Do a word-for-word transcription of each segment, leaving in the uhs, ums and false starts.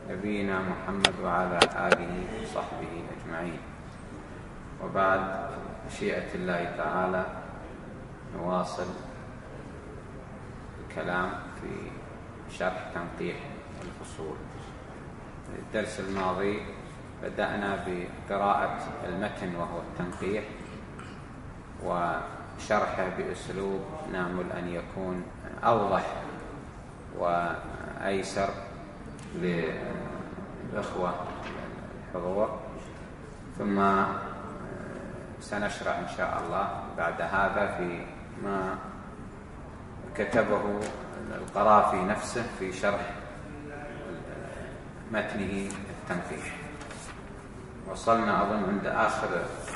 نبينا محمد وعلى آله وصحبه أجمعين. وبعد، مشيئة الله تعالى نواصل الكلام في شرح تنقيح الفصول. الدرس الماضي بدأنا بقراءة المتن وهو التنقيح وشرحه بأسلوب نأمل أن يكون أوضح وأيسر للإخوة الحضور، ثم سنشرع إن شاء الله بعد هذا في ما كتبه القرافي نفسه في شرح متنه التنقيح. وصلنا أظن عند آخر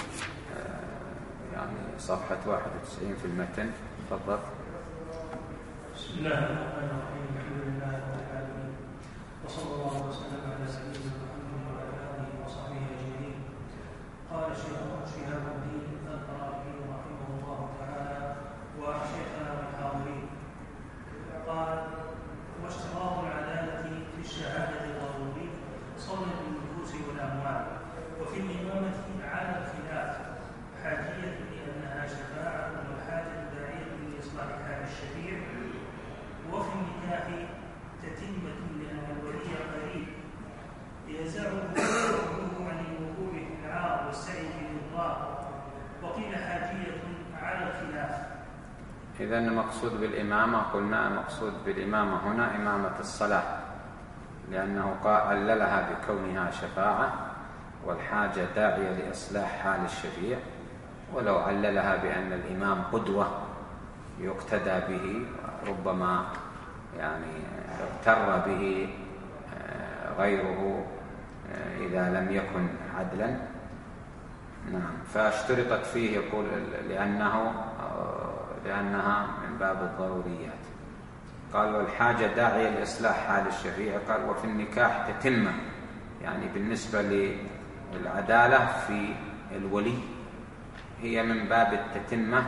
يعني صفحة واحد وتسعين في المتن. تفضل. بسم الله الرحمن الرحيم. الحمد لله رب العالمين، وصلى الله وسلم على سيدنا محمد وعلى آله وصحبه أجمعين. قال الشيخ شهاب الدين القرافي رحمه الله تعالى وشيخنا الحاضرين، قال: واشتراط العدالة في الشهادة ضروري صون النفوس والأموال، وفي الإمامة على الخلاف حاجية لأنها شفاعة والحاجة داعية لإصلاح حال الشفيع، وفي النكاح تتمة لأن الولي قريب يزعه عن الوقوع في العار والسعي في الإضرار، وقيل حاجية على الخلاف. إذن المقصود بالإمامة، قلنا المقصود بالإمامة هنا إمامة الصلاة، لأنه عللها بكونها شفاعة والحاجة داعية لإصلاح حال الشفيع، ولو عللها بأن الإمام قدوة يقتدى به، ربما يعني اغتر به غيره إذا لم يكن عدلا. نعم، فاشترطت فيه يقول لأنه لأنها من باب الضروريات. قال: والحاجة داعية لإصلاح حال الشفيع. قال: وفي النكاح تتمة، يعني بالنسبة للعدالة في الولي هي من باب التتمة،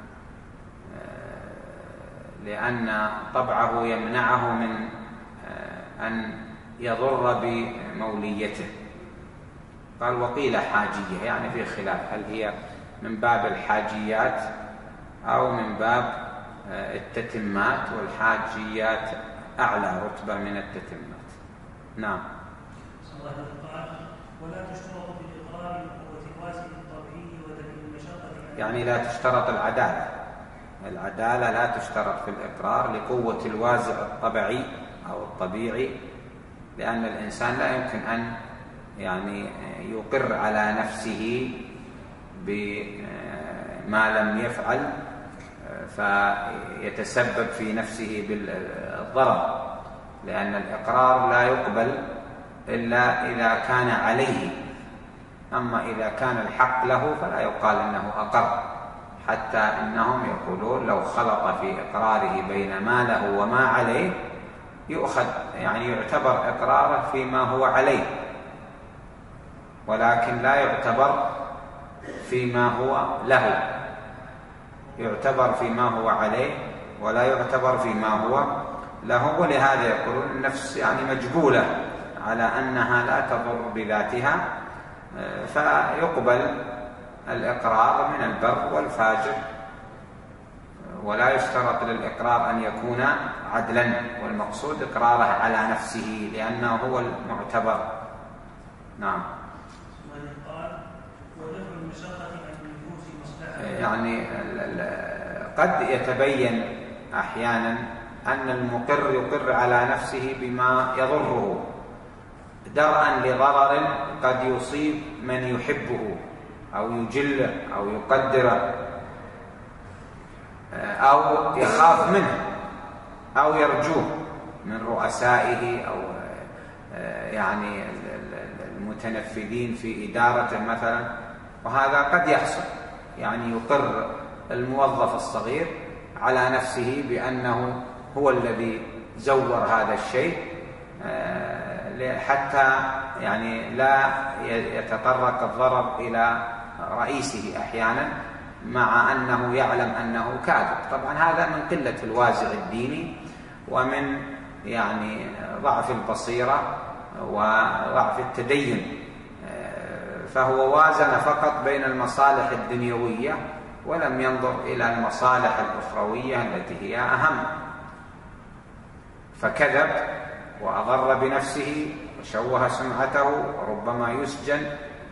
لأن طبعه يمنعه من أن يضر بموليته. قال: وقيل حاجية، يعني في خلاف، هل هي من باب الحاجيات أو من باب التتمات، والحاجيات أعلى رتبة من التتمات. نعم. ولا تشترط بالإقرار وتوازن الطبيعي ودليل المشقة، يعني لا تشترط العدالة. العدالة لا تشترط في الإقرار لقوة الوازع الطبيعي أو الطبيعي، لأن الإنسان لا يمكن أن يعني يقر على نفسه بما لم يفعل فيتسبب في نفسه بالضرر، لأن الإقرار لا يقبل إلا إذا كان عليه، أما إذا كان الحق له فلا يقال أنه أقر، حتى إنهم يقولون لو خلط في إقراره بين ما له وما عليه يؤخذ، يعني يعتبر إقراره فيما هو عليه، ولكن لا يعتبر فيما هو له، يعتبر فيما هو عليه ولا يعتبر فيما هو له. ولهذا يقولون النفس يعني مجبولة على أنها لا تضر بذاتها، فيقبل الإقرار من البر والفاجر، ولا يشترط للإقرار أن يكون عدلا، والمقصود إقراره على نفسه لأنه هو المعتبر. نعم. يعني قد يتبين أحيانا أن المقر يقر على نفسه بما يضره درءا لضرر قد يصيب من يحبه أو يجله أو يقدره أو يخاف منه أو يرجوه من رؤسائه أو يعني المتنفذين في إدارته مثلا، وهذا قد يحصل، يعني يقر الموظف الصغير على نفسه بأنه هو الذي زور هذا الشيء حتى يعني لا يتطرق الضرر إلى رئيسه أحيانا، مع أنه يعلم أنه كاذب. طبعا هذا من قلة الوازع الديني ومن يعني ضعف البصيرة وضعف التدين، فهو وازن فقط بين المصالح الدنيوية ولم ينظر إلى المصالح الأخروية التي هي أهم، فكذب وأضر بنفسه وشوه سمعته، وربما يسجن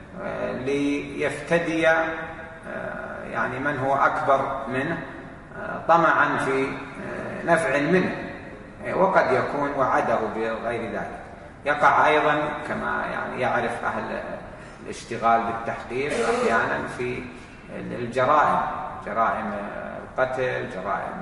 ليفتدي يعني من هو أكبر منه طمعا في نفع منه، وقد يكون وعده بغير ذلك. يقع أيضا كما يعني يعرف أهل الاشتغال بالتحقيق أحيانا في الجرائم، جرائم القتل، جرائم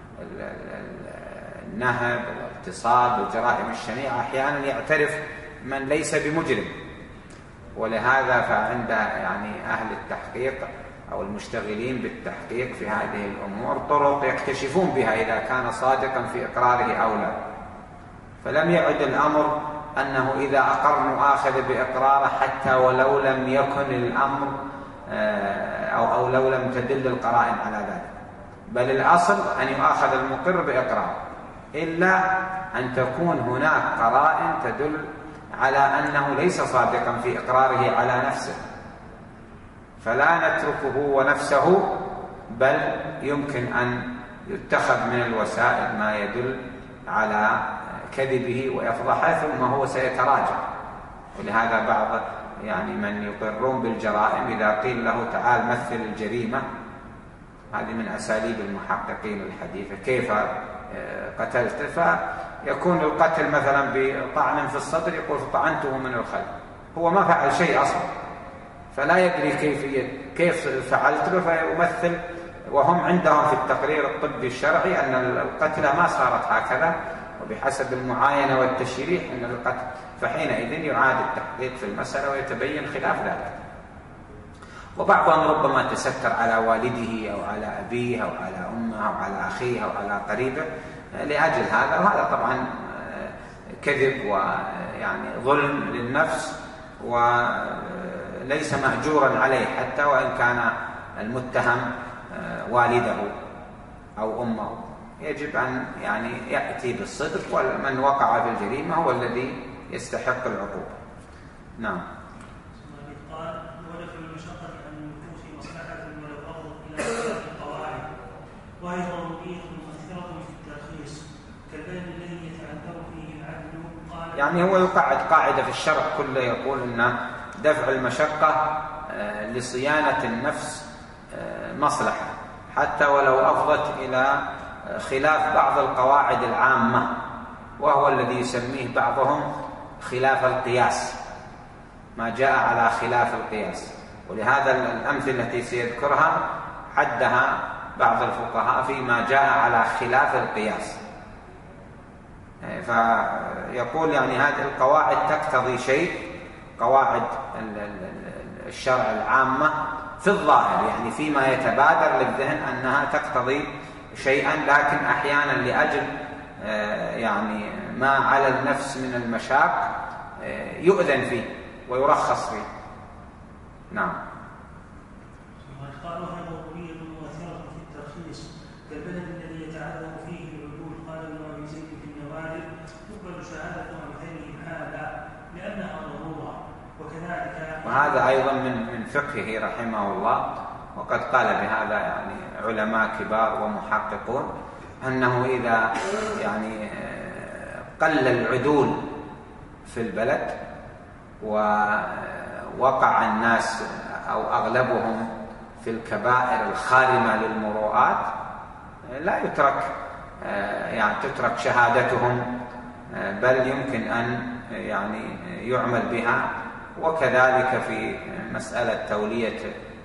النهب، الاغتصاب، الجرائم الشنيعة، أحيانا يعترف من ليس بمجرم. ولهذا فعند يعني أهل التحقيق أو المشتغلين بالتحقيق في هذه الأمور طرق يكتشفون بها إذا كان صادقا في إقراره أو لا. فلم يعد الأمر أنه إذا أقر نؤاخذ بإقراره حتى ولو لم يكن الأمر أو, أو لو لم تدل القرائن على ذلك، بل الأصل أن يؤاخذ المقر بإقراره، إلا أن تكون هناك قرائن تدل على أنه ليس صادقا في إقراره على نفسه، فلا نتركه ونفسه، بل يمكن أن يتخذ من الوسائل ما يدل على كذبه ويفضحه، ثم هو سيتراجع. ولهذا بعض يعني من يقرون بالجرائم إذا قيل له تعال مثل الجريمة، هذه من أساليب المحققين الحديثة، كيف قتلت؟ فيكون القتل مثلا بطعن في الصدر، يقول طعنته من الخلف، هو ما فعل شيء أصلا، فلا يدري كيفية كيف فعلت له، فيمثل. وهم عندهم في التقرير الطبي الشرعي أن القتلى ما صارت هكذا، وبحسب المعاينة والتشريح أن القتل، فحينئذ يعاد التحقيق في المسألة ويتبين خلاف ذلك. وبعضهم ربما تستر على والده أو على أبيه أو على أمه أو على أخيه أو على قريبه لأجل هذا، وهذا طبعا كذب ويعني ظلم للنفس وليس مأجورا عليه، حتى وإن كان المتهم والده أو أمه. يجب أن يعني يأتي بالصدق، ومن وقع في الجريمة هو الذي يستحق العقوبة. نعم. قال ولف المشقة عن النفوس مصلحة ولو أفضت إلى خلاف القواعد، وهي ضرورية مؤثرة في الترخيص كالبلد الذي يتعذر فيه العدل. قال يعني هو يقعد قاعدة في الشرع كله يقول أن دفع المشقة لصيانة النفس مصلحة، حتى ولو أفضت إلى خلاف بعض القواعد العامة، وهو الذي يسميه بعضهم خلاف القياس، ما جاء على خلاف القياس. ولهذا الأمثلة التي سيذكرها حدها بعض الفقهاء فيما جاء على خلاف القياس. فيقول يعني هذه القواعد تقتضي شيء، قواعد الشرع العامة في الظاهر يعني فيما يتبادر للذهن أنها تقتضي شيئا، لكن أحيانا لأجل يعني ما على النفس من المشاق يؤذن فيه ويرخص فيه. نعم. قال وهي ضرورية مؤثرة في الترخيص كالبلد الذي يتعذر فيه العدول. قال ابن أبي زيد في النوادر تقبل شهادة أمثالهم هذا لأنها ضرورة. وكذلك وهذا أيضا من من فقهه رحمه الله، وقد قال بهذا يعني علماء كبار ومحققون، أنه إذا يعني قل العدول في البلد ووقع الناس أو أغلبهم في الكبائر الخارمة للمروءات لا يترك يعني تترك شهادتهم، بل يمكن أن يعني يعمل بها. وكذلك في مسألة تولية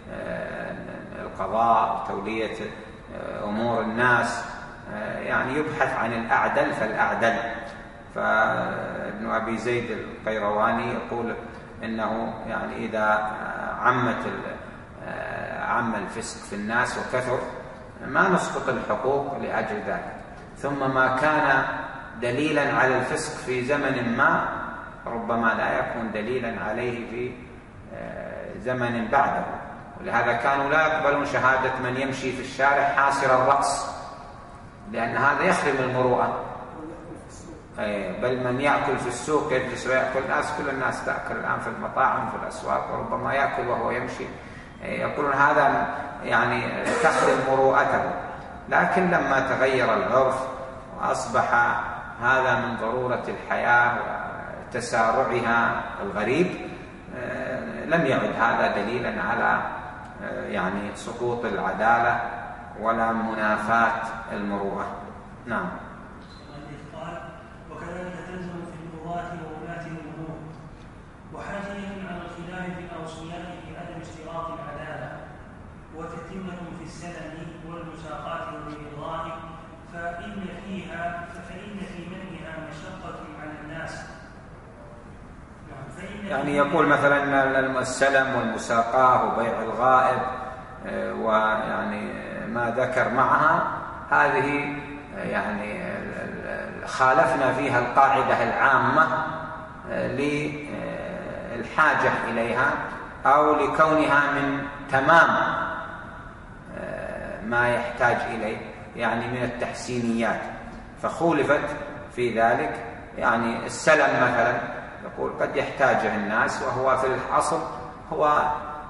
القضاء، تولية أمور الناس، يعني يبحث عن الأعدل فالأعدل. فابن أبي زيد القيرواني يقول إنه يعني إذا عمت عم الفسق في الناس وكثر ما نسقط الحقوق لأجل ذلك، ثم ما كان دليلا على الفسق في زمن ما ربما لا يكون دليلا عليه في زمن بعده. ولهذا كانوا لا يقبلون شهادة من يمشي في الشارع حاسر الرأس، لأن هذا يخرم المروءة. بل من يأكل في السوق يجلس ويأكل، الناس كل الناس تأكل الآن في المطاعم في الأسواق، وربما يأكل وهو يمشي. يقولون هذا يعني تخدم مروءته، لكن لما تغير العرف وأصبح هذا من ضرورة الحياة وتسارعها الغريب، لم يعد هذا دليلا على يعني سقوط العدالة ولا منافاة المروءة. نعم. وكذلك تلزم في القضاة وولاة الأمور وحاجية على الخلاف في الأوصياء في عدم اشتراط العدالة، وتتمة في السلم والمساقات والإرضاء، فإن فيها فإن في منعها مشقة على الناس. يعني يقول مثلا السلم والمساقاه وبيع الغائب ويعني ما ذكر معها، هذه يعني خالفنا فيها القاعدة العامة للحاجة إليها أو لكونها من تمام ما يحتاج إليه، يعني من التحسينيات، فخولفت في ذلك. يعني السلم مثلا يقول قد يحتاجه الناس، وهو في الأصل هو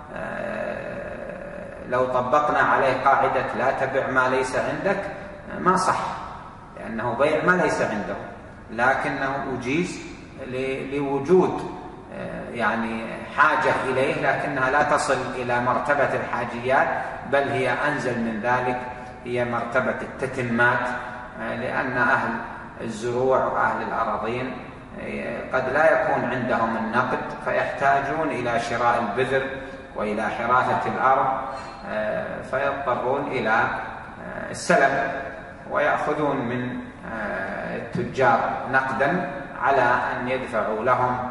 لو طبقنا عليه قاعدة لا تبع ما ليس عندك ما صح، لأنه بيع ما ليس عنده، لكنه أجيز لوجود يعني حاجة إليه، لكنها لا تصل إلى مرتبة الحاجيات، بل هي أنزل من ذلك، هي مرتبة التتمات، لأن أهل الزروع وأهل الأراضين قد لا يكون عندهم النقد، فيحتاجون إلى شراء البذر وإلى حراثة الأرض، فيضطرون إلى السلم ويأخذون من التجار نقدا على أن يدفعوا لهم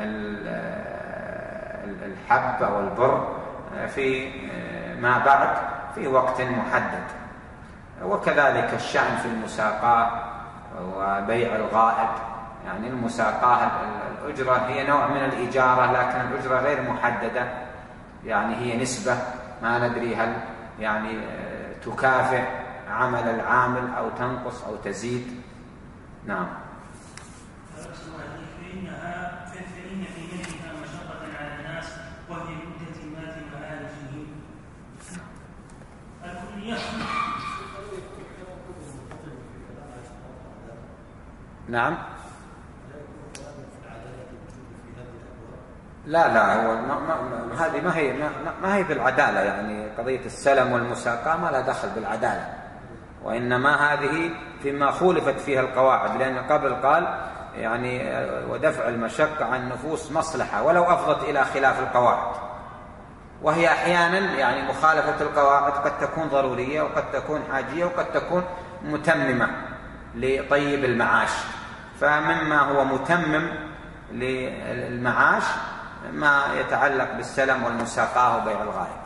الحب أو البر في ما بعد في وقت محدد. وكذلك الشأن في المساقاة وبيع الغائب. يعني المساقاة الأجرة هي نوع من الإجارة، لكن الأجرة غير محددة، يعني هي نسبة، ما ندري هل يعني تكافئ عمل العامل أو تنقص أو تزيد. نعم. فإنها فإن في منها مشقة على الناس، وهي من تتمات معارفهم الكلية. نعم. لا لا هو ما ما هذه ما هي ما, ما هي بالعدالة، يعني قضية السلم والمساقاة ما لها دخل بالعدالة، وإنما هذه فيما خولفت فيها القواعد، لأن قبل قال يعني ودفع المشقة عن النفوس مصلحة ولو أفضت إلى خلاف القواعد، وهي أحيانا يعني مخالفة القواعد قد تكون ضرورية وقد تكون حاجية وقد تكون متممة لطيب المعاش. فمما هو متمم للمعاش ما يتعلق بالسلم والمساقاة وبيع الغائب.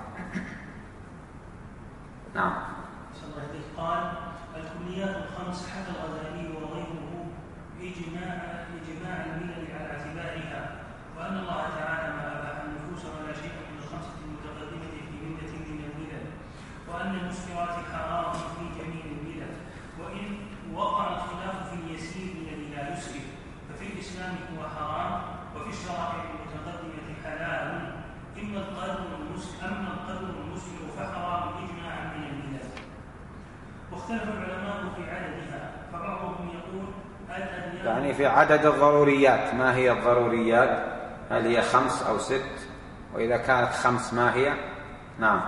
نعم. قال الكليات الخمس حكى الغزالي وغيره بإجماع إجماع الملل على اعتبارها، وأن الله تعالى ما أباح النفوس ولا شيء من الخمسة المتقدمة في ملة من الملل، وأن المسكرات حرام في جميع الملل، وإن وقع الخلاف في اليسير الذي لا يسكر ففي الإسلام هو حرام، وفي الشرائع المتقدمة حلال، إما القدر المسكر أما القدر المسكر فحرام إجماعا من الملل. واختلف العلماء في عددها، فبعضهم يقول الأديان يعني في عدد الضروريات، ما هي الضروريات؟ هل هي خمس أو ست؟ وإذا كانت خمس ما هي؟ نعم.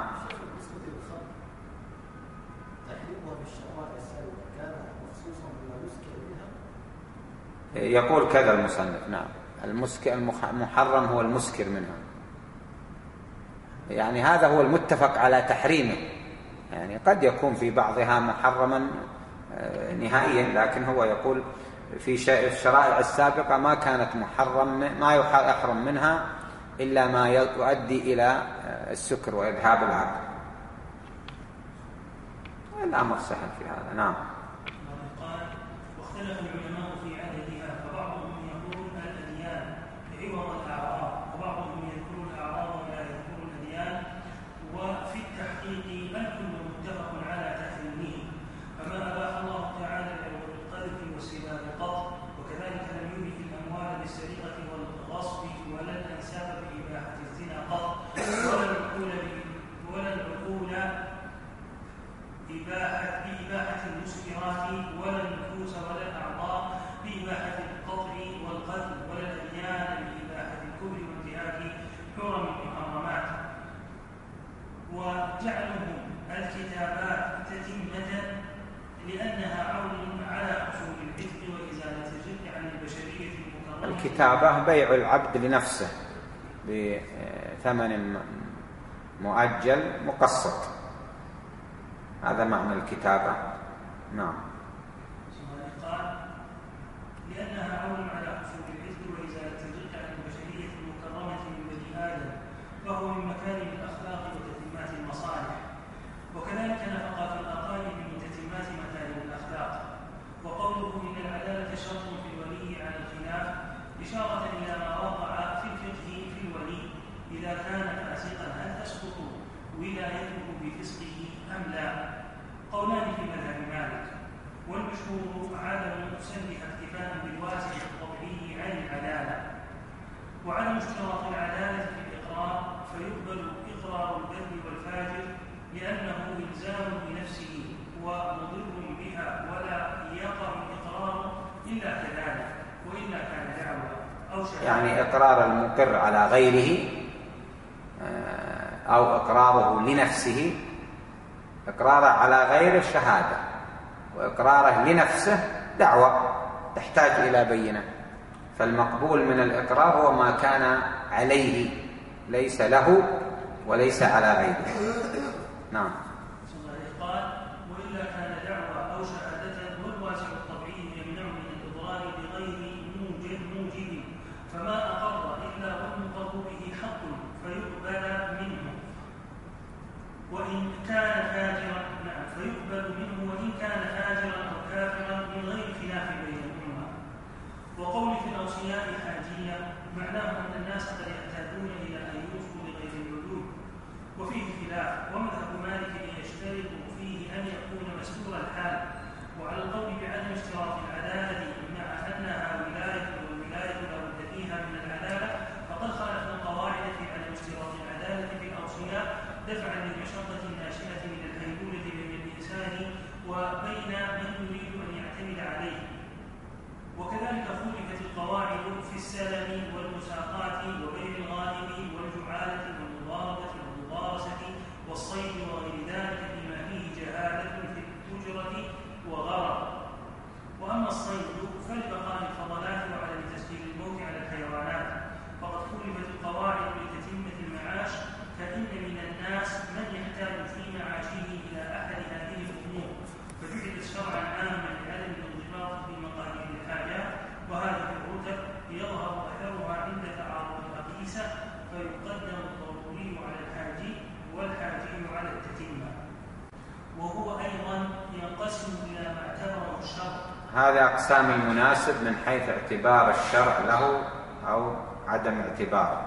يقول كذا المصنف. نعم. المسكر المحرم هو المسكر منها، يعني هذا هو المتفق على تحريمه. يعني قد يكون في بعضها محرما نهائيا، لكن هو يقول في الشرائع السابقة ما كانت محرم، ما يحرم منها إلا ما يؤدي إلى السكر وإذهاب العقل. الأمر سهل في هذا. نعم. قال واختلف العلماء في عددها، فبعضهم يقول الأديان عوض الأعراض، وبعضهم يذكر الأعراض ولا يذكر الأديان، وفي التحقيق الكل متفق على تحريمه، فما أباح الله تعالى لعوض القذف والسباب قط، وكذلك الكتابة بيع العبد لنفسه بثمن مؤجل مقسط، هذا معنى الكتابة. نعم. قال لأنها عون على حصول العز وإزالة الرق عن البشرية المكرمة من بني آدم، فهو من مكارم الأخلاق وتتمات المصالح، وكذلك نفقا في الأقارب من تتمات مكارم الأخلاق. وقوله إن العدالة شرط في الولي على الخلاف إشارة إلى ما وقع في الفقه في الولي إذا كان فاسقا هل تسقط ولايته بفسقه أم لا؟ قولان في مذهب مالك، والمشهور عدم المسلح اكتفاء بالواسع الطبيعي عن العدالة، وعدم اشتراط العدالة في الإقرار فيقبل إقرار البر والفاجر لأنه إلزام بنفسه ومضر بها ولا يقع الإقرار إلا كذلك، وإلا كان دعوة أو شهادة. يعني إقرار المقر على غيره أو إقراره لنفسه، إقراره على غير شهادة، وإقراره لنفسه دعوة تحتاج إلى بينة. فالمقبول من الإقرار هو ما كان عليه ليس له وليس على غيره. نعم. قال وإلا كان دعوة أو شهادة، والواسع الطبيعي يمنع من الإضرار بغير موجب موجب، فما أقر إلا والمقر به حق فيقبل منه وإن كان فاجرا. نعم، فيقبل منه وإن كان فاجرا أو كافرا من غير خلاف بين الأمة. وقول في الأوصياء حاجية معناه أن الناس قد يحتاجون إلى أن يوصوا لغير الوجود، وفيه خلاف، ومذهب مالك يشترط فيه أن يكون مستور الحال، وعلى القول بعدم اشتراط العدالة مع أنها ولاية والولاية لا بد فيها من العدالة، فقد خالفنا القواعد في عدم اشتراط العدالة في الأوصياء دفعا للمشقة الناشئة من الهيبولة بين الإنسان وبين من يريد أن يعتمد عليه. وكذلك خولفت القواعد في السلم والمساقات وبيع الغانم والجعالة والمضاربة والمضارسة والصيد وغير ذلك بما فيه جهالة في التجرة وغرض. وأما الصيد فلبقاء الفضلات وعدم تسجيل الموت على الحيوانات، فقد خولفت القواعد لتتمة المعاش، فإن من الناس من يحتاج في معاشه إلى أحد هذه الأمور، فجعلت شرعا عاما لعدم الانضباط في مقادير الحاجات، وهذه الرتب يظهر أثرها عند تعارض الأقيسة، فيقدم الضروري على الحاجي والحاجي على التتمة، وهو أيضا ينقسم إلى ما اعتبره الشرع. هذا أقسام المناسب من حيث اعتبار الشرع له أو عدم اعتباره.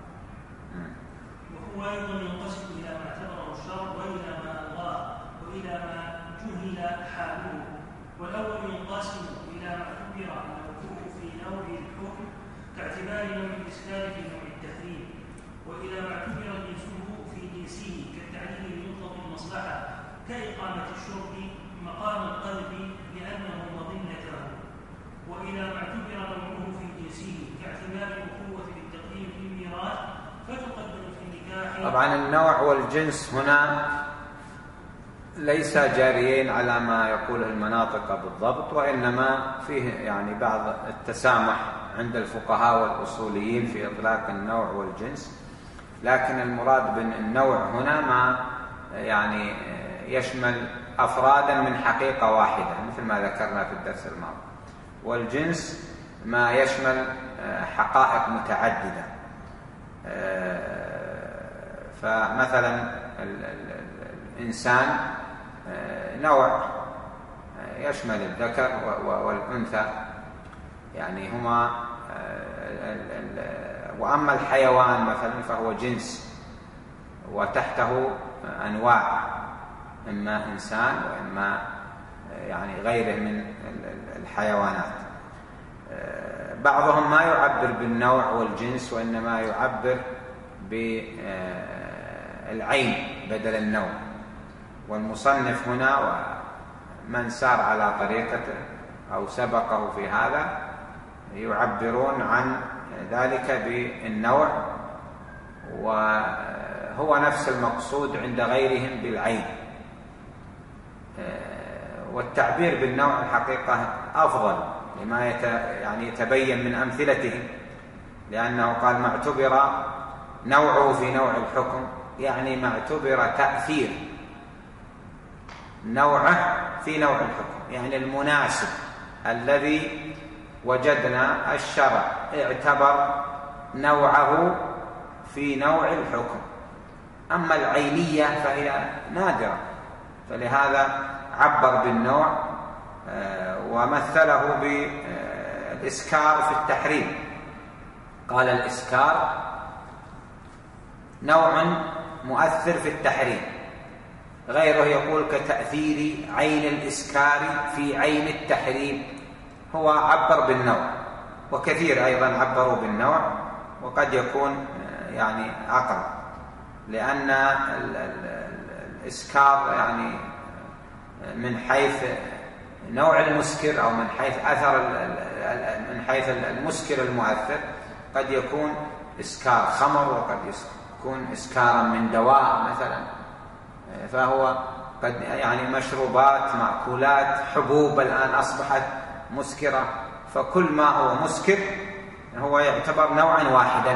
وهو أيضا ينقسم إلى ما اعتبره الشرع وإلى ما ألغاه وإلى ما جهل حاله. والأول ينقسم إلى ما اعتبر أنه في نوع الحكم كاعتبار نوع الإسلام في نوع التحريم، وإلى ما اعتبر جنسه في جنسه كالتعليل لمطلق المصلحة كإقامة الشرب مقام القلب لأنه مظنته، وإلى ما اعتبر نوعه في جنسه كاعتبار الأخوة بالتقديم في الميراث فتقدم في النكاح. طبعا النوع والجنس هنا ليس جاريين على ما يقوله المناطق بالضبط، وإنما فيه يعني بعض التسامح عند الفقهاء والأصوليين في إطلاق النوع والجنس، لكن المراد بالنوع هنا ما يعني يشمل أفرادا من حقيقة واحدة مثل ما ذكرنا في الدرس الماضي، والجنس ما يشمل حقائق متعددة. فمثلا الإنسان نوع يشمل الذكر والأنثى، يعني هما، وأما الحيوان مثلا فهو جنس وتحته أنواع، إما إنسان وإما يعني غيره من الحيوانات. بعضهم ما يعبر بالنوع والجنس وإنما يعبر بالعين بدل النوع، والمصنف هنا ومن سار على طريقته أو سبقه في هذا يعبرون عن ذلك بالنوع، وهو نفس المقصود عند غيرهم بالعين. والتعبير بالنوع الحقيقة أفضل لما يعني يتبين من أمثلته، لأنه قال ما اعتبر نوعه في نوع الحكم، يعني ما اعتبر تأثير نوعه في نوع الحكم، يعني المناسب الذي وجدنا الشرع اعتبر نوعه في نوع الحكم. أما العينية فهي نادرة، فلهذا عبر بالنوع ومثله بالإسكار في التحريم. قال الإسكار نوع مؤثر في التحريم، غيره يقول كتأثير عين الإسكار في عين التحريم، هو عبر بالنوع. وكثير أيضا عبروا بالنوع، وقد يكون يعني أقرب، لأن الإسكار يعني من حيث نوع المسكر أو من حيث أثر من حيث المسكر المؤثر قد يكون إسكار خمر، وقد يكون إسكارا من دواء مثلا، فهو قد يعني مشروبات، مأكولات، حبوب الآن أصبحت مسكرة، فكل ما هو مسكر هو يعتبر نوعا واحدا.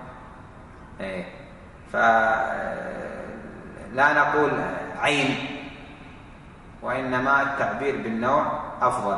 فلا نقول عين، وإنما التعبير بالنوع أفضل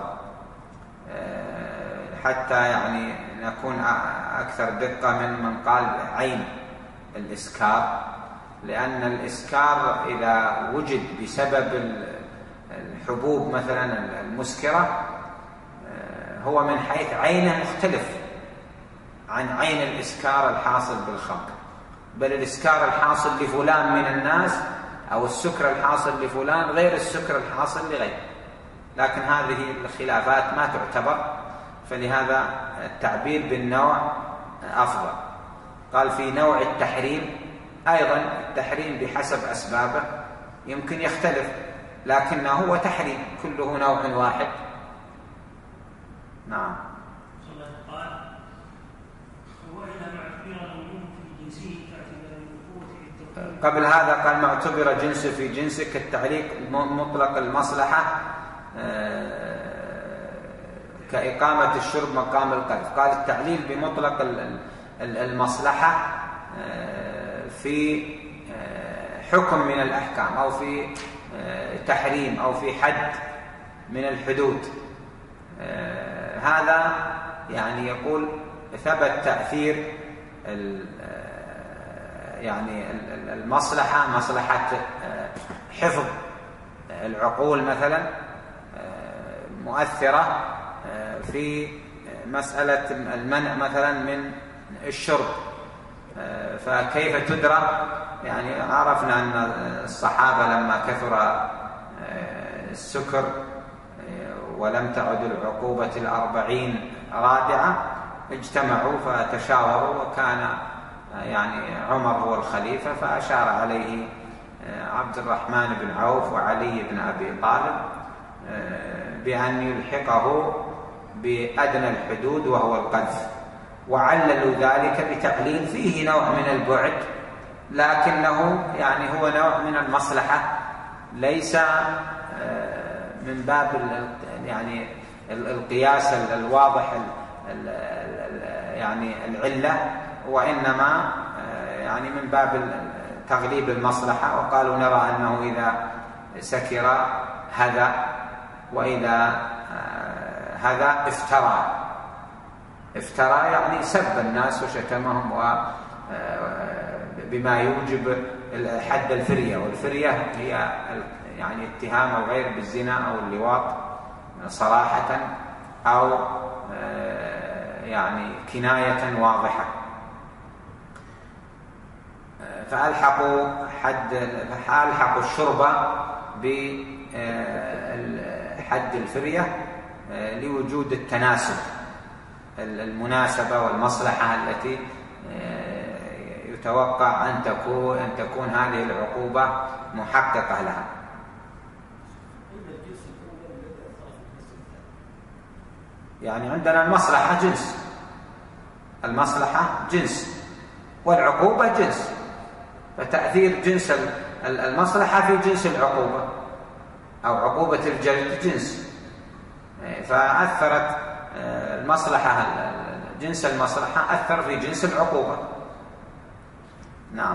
حتى يعني نكون أكثر دقة من من قال عين الإسكار، لأن الإسكار إذا وجد بسبب الحبوب مثلا المسكرة هو من حيث عينه مختلف عن عين الإسكار الحاصل بالخمر، بل الإسكار الحاصل لفلان من الناس أو السكر الحاصل لفلان غير السكر الحاصل لغيره، لكن هذه الخلافات ما تعتبر، فلهذا التعبير بالنوع أفضل. قال في نوع التحريم، أيضا التحريم بحسب أسبابه يمكن يختلف، لكنه هو تحريم كله نوع واحد. نعم. قبل هذا قال ما اعتبر جنسه في جنسه، كالتعليق مطلق المصلحة كإقامة الشرب مقام القذف. قال التعليل بمطلق المصلحة في حكم من الأحكام أو في تحريم أو في حد من الحدود، هذا يعني يقول ثبت تأثير يعني المصلحة، مصلحة حفظ العقول مثلا مؤثرة في مسألة المنع مثلا من الشرب، فكيف تدرى؟ يعني عرفنا أن الصحابة لما كثر السكر ولم تعد العقوبة الأربعين رادعة اجتمعوا فتشاوروا، وكان يعني عمر هو الخليفة، فأشار عليه عبد الرحمن بن عوف وعلي بن أبي طالب بأن يلحقه بأدنى الحدود وهو القذف، وعللوا ذلك بتعليل فيه نوع من البعد، لكنه يعني هو نوع من المصلحة، ليس من باب يعني القياس الواضح يعني العلة، وإنما يعني من باب تغليب المصلحة. وقالوا نرى أنه إذا سكر هذا، وإذا هذا افترى افترى يعني سب الناس وشتمهم بما يوجب حد الفرية، والفرية هي يعني اتهام الغير بالزنا أو اللواط صراحة أو يعني كناية واضحة. فألحقوا حد فألحقوا الشرب بحد الفرية لوجود التناسب، المناسبة والمصلحة التي يتوقع أن تكون أن تكون هذه العقوبة محققة لها. يعني عندنا المصلحة جنس، المصلحة جنس والعقوبة جنس، فتأثير جنس المصلحة في جنس العقوبة، أو عقوبة الجلد جنس، فأثرت المصلحة جنس المصلحة أثر في جنس العقوبة. نعم.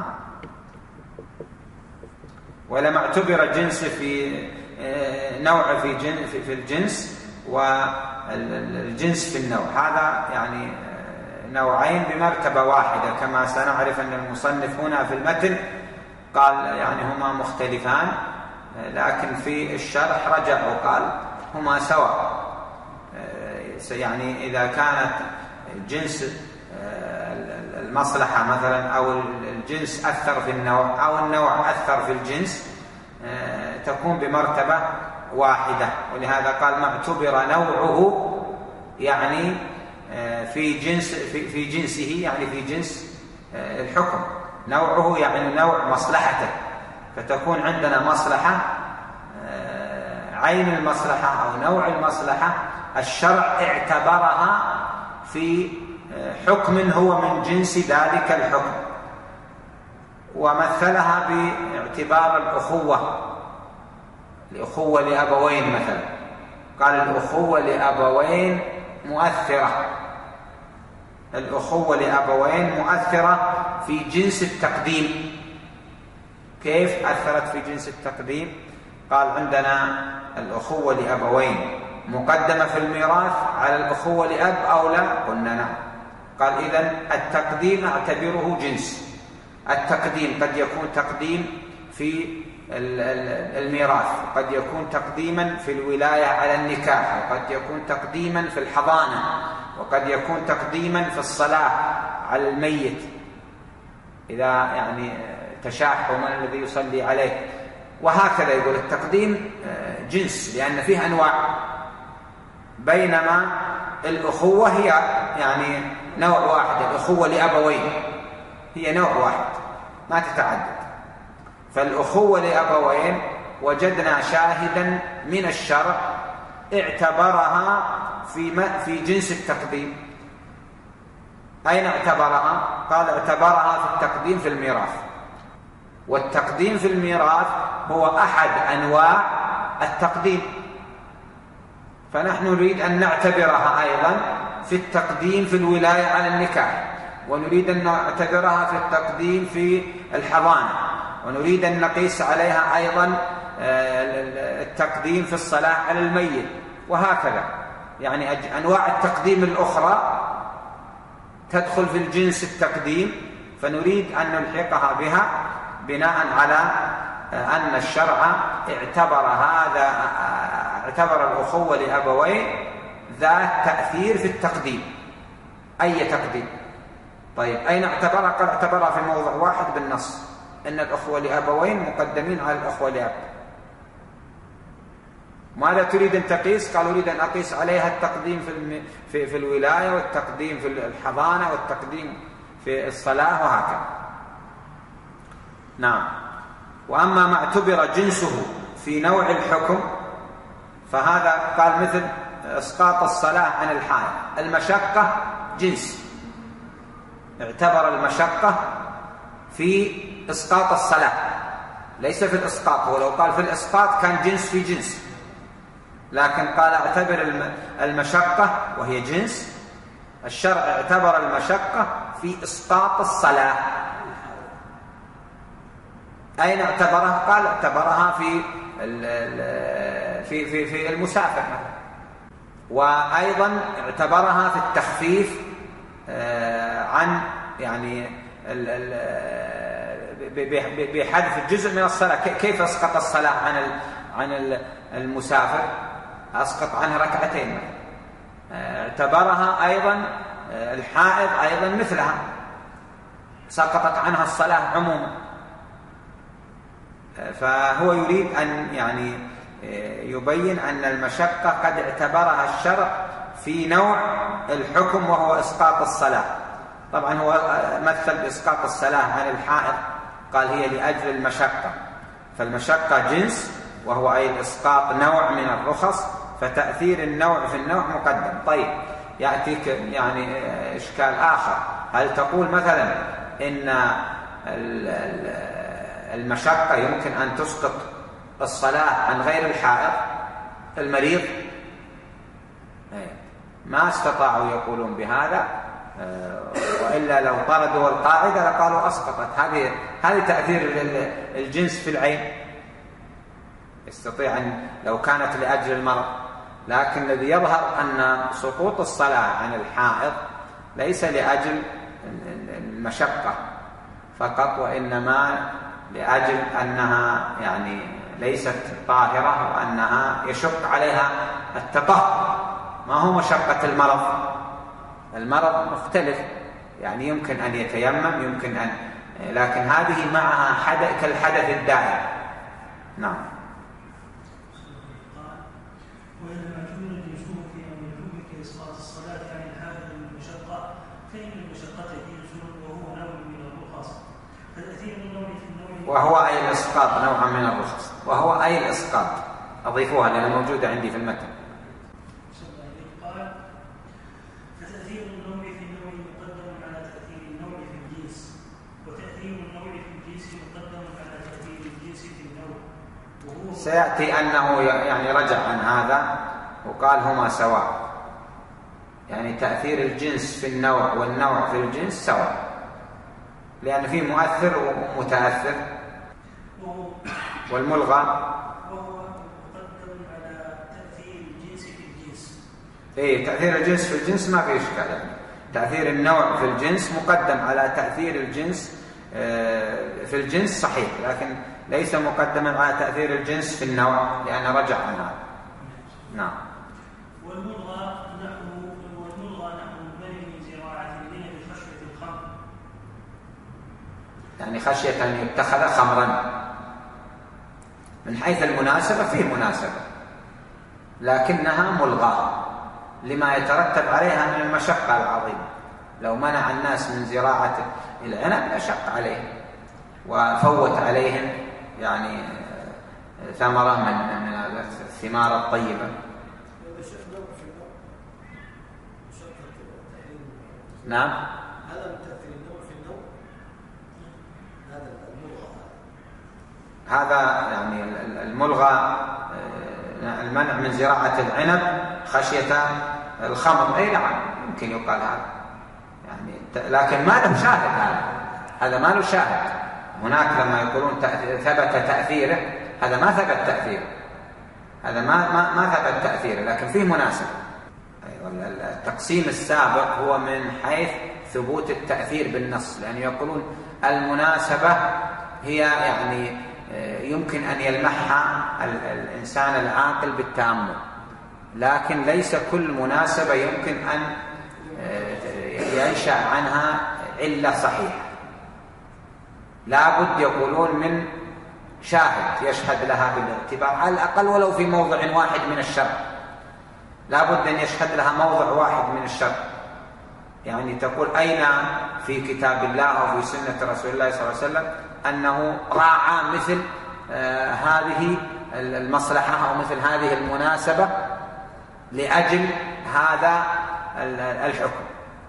ولما اعتبر جنس في نوع في جنس في الجنس والجنس في النوع، هذا يعني نوعين بمرتبة واحدة، كما سنعرف أن المصنف هنا في المتن قال يعني هما مختلفان، لكن في الشرح رجع وقال هما سواء. يعني إذا كانت جنس المصلحة مثلا أو الجنس أثر في النوع أو النوع أثر في الجنس تكون بمرتبة واحدة، ولهذا قال ما اعتبر نوعه يعني في جنس في, في جنسه، يعني في جنس الحكم. نوعه يعني نوع مصلحته، فتكون عندنا مصلحة عين المصلحة أو نوع المصلحة الشرع اعتبرها في حكم هو من جنس ذلك الحكم، ومثلها باعتبار الأخوة، الأخوة لأبوين مثلا، قال الأخوة لأبوين مؤثرة، الأخوة لأبوين مؤثرة في جنس التقديم. كيف أثرت في جنس التقديم؟ قال عندنا الأخوة لأبوين مقدمة في الميراث على الأخوة لأب أو لا؟ قلنا نعم. قال إذن التقديم اعتبره جنس. التقديم قد يكون تقديم في الميراث، وقد يكون تقديما في الولاية على النكاح، وقد يكون تقديما في الحضانة، وقد يكون تقديما في الصلاة على الميت إذا يعني تشاح من الذي يصلي عليه، وهكذا. يقول التقديم جنس لأن فيه أنواع، بينما الأخوة هي يعني نوع واحد، الأخوة لأبوين هي نوع واحد ما تتعدد. فالأخوة لأبوين وجدنا شاهدا من الشرع اعتبرها في في جنس التقديم. أين اعتبرها؟ قال اعتبرها في التقديم في الميراث، والتقديم في الميراث هو أحد أنواع التقديم، فنحن نريد أن نعتبرها أيضا في التقديم في الولاية على النكاح، ونريد أن نعتبرها في التقديم في الحضانة، ونريد أن نقيس عليها أيضا التقديم في الصلاة على الميت، وهكذا. يعني أنواع التقديم الأخرى تدخل في الجنس التقديم، فنريد أن نلحقها بها بناء على أن الشرع اعتبر هذا اعتبر الأخوة لأبوين ذات تأثير في التقديم. أي تقديم؟ طيب أين اعتبرها؟ قال اعتبرها في موضع واحد بالنص، أن الأخوة لأبوين مقدمين على الأخوة لأب. ماذا تريد أن تقيس؟ قال أريد أن أقيس عليها التقديم في, الم... في في الولاية، والتقديم في الحضانة، والتقديم في الصلاة، وهكذا. نعم. وأما ما اعتبر جنسه في نوع الحكم فهذا قال مثل إسقاط الصلاة عن الحائض، المشقة جنس، اعتبر المشقة في إسقاط الصلاة ليس في الإسقاط. هو لو قال في الإسقاط كان جنس في جنس، لكن قال اعتبر المشقة وهي جنس. الشرع اعتبر المشقة في إسقاط الصلاة. أين اعتبرها؟ قال اعتبرها في في في في المسافر، وأيضا اعتبرها في التخفيف عن يعني بحذف الجزء من الصلاة. كيف أسقط الصلاة عن عن المسافر؟ أسقط عنها ركعتين. اعتبرها أيضا الحائض أيضا مثلها، سقطت عنها الصلاة عموما. فهو يريد أن يعني يبين أن المشقة قد اعتبرها الشرع في نوع الحكم وهو إسقاط الصلاة. طبعا هو مثل بإسقاط الصلاة عن الحائض، قال هي لأجل المشقة، فالمشقة جنس وهو أي الإسقاط نوع من الرخص، فتأثير النوع في النوع مقدم. طيب يأتيك يعني إشكال آخر، هل تقول مثلا إن المشقة يمكن أن تسقط الصلاة عن غير الحائض المريض؟ ما استطاعوا يقولون بهذا، وإلا لو طردوا القاعدة لقالوا أسقطت. هذه هذه تأثير الجنس في العين، يستطيع أن لو كانت لأجل المرض. لكن الذي يظهر أن سقوط الصلاة عن الحائض ليس لأجل المشقة فقط، وإنما لأجل أنها يعني ليست طاهرة وأنها يشق عليها التطهر، ما هو مشقة المرض. المرض مختلف، يعني يمكن أن يتيمم، يمكن أن، لكن هذه معها حدث كالحدث الدائم. نعم. وهو أي الإسقاط نوعا من الرخص، وهو أي الإسقاط أضيفوها لأنها موجودة عندي في المتن. قال فتأثير النوع في النوع مقدم على تأثير النوع في الجنس، وتأثير النوع في الجنس مقدم على تأثير الجنس في النوع. وهو سيأتي أنه يعني رجع عن هذا وقال هما سواء، يعني تأثير الجنس في النوع والنوع في الجنس سواء، لأن فيه مؤثر ومتأثر. والملغى وهو مقدم على تأثير الجنس في الجنس. إيه، تأثير الجنس في الجنس ما فيه إشكال، يعني تأثير النوع في الجنس مقدم على تأثير الجنس في الجنس صحيح، لكن ليس مقدما على تأثير الجنس في النوع، لأن رجع عن هذا. نعم. والملغى نحو والملغى نحو بني زراعة العنب خشية الخمر، يعني خشية أن يتخذ خمرا. من حيث المناسبة فيه مناسبة، لكنها ملغاة لما يترتب عليها من المشقة العظيمة. لو منع الناس من زراعة العنب لشق عليهم وفوت عليهم يعني ثمرة من من الثمار الطيبة. نعم. هذا من تأثير النوع في النوع، هذا الملغى. هذا يعني الملغى المنع من زراعة العنب خشية الخمر. أي نعم يمكن يقال هذا، يعني لكن ما له شاهد. هذا هذا ما له شاهد. هناك لما يقولون ثبت تأثيره، هذا ما ثبت تأثيره، هذا ما ما ما ثبت تأثيره، لكن فيه مناسبة. التقسيم السابق هو من حيث ثبوت التأثير بالنص، لأن يقولون المناسبة هي يعني يمكن أن يلمحها الإنسان العاقل بالتأمل، لكن ليس كل مناسبة يمكن أن ينشأ عنها علة صحيحة. لا بد يقولون من شاهد يشهد لها بالاعتبار على الأقل ولو في موضع واحد من الشرع. لا بد أن يشهد لها موضع واحد من الشرع، يعني تقول أين في كتاب الله أو في سنة رسول الله صلى الله عليه وسلم أنه راعى مثل آه هذه المصلحة أو مثل هذه المناسبة لأجل هذا الحكم.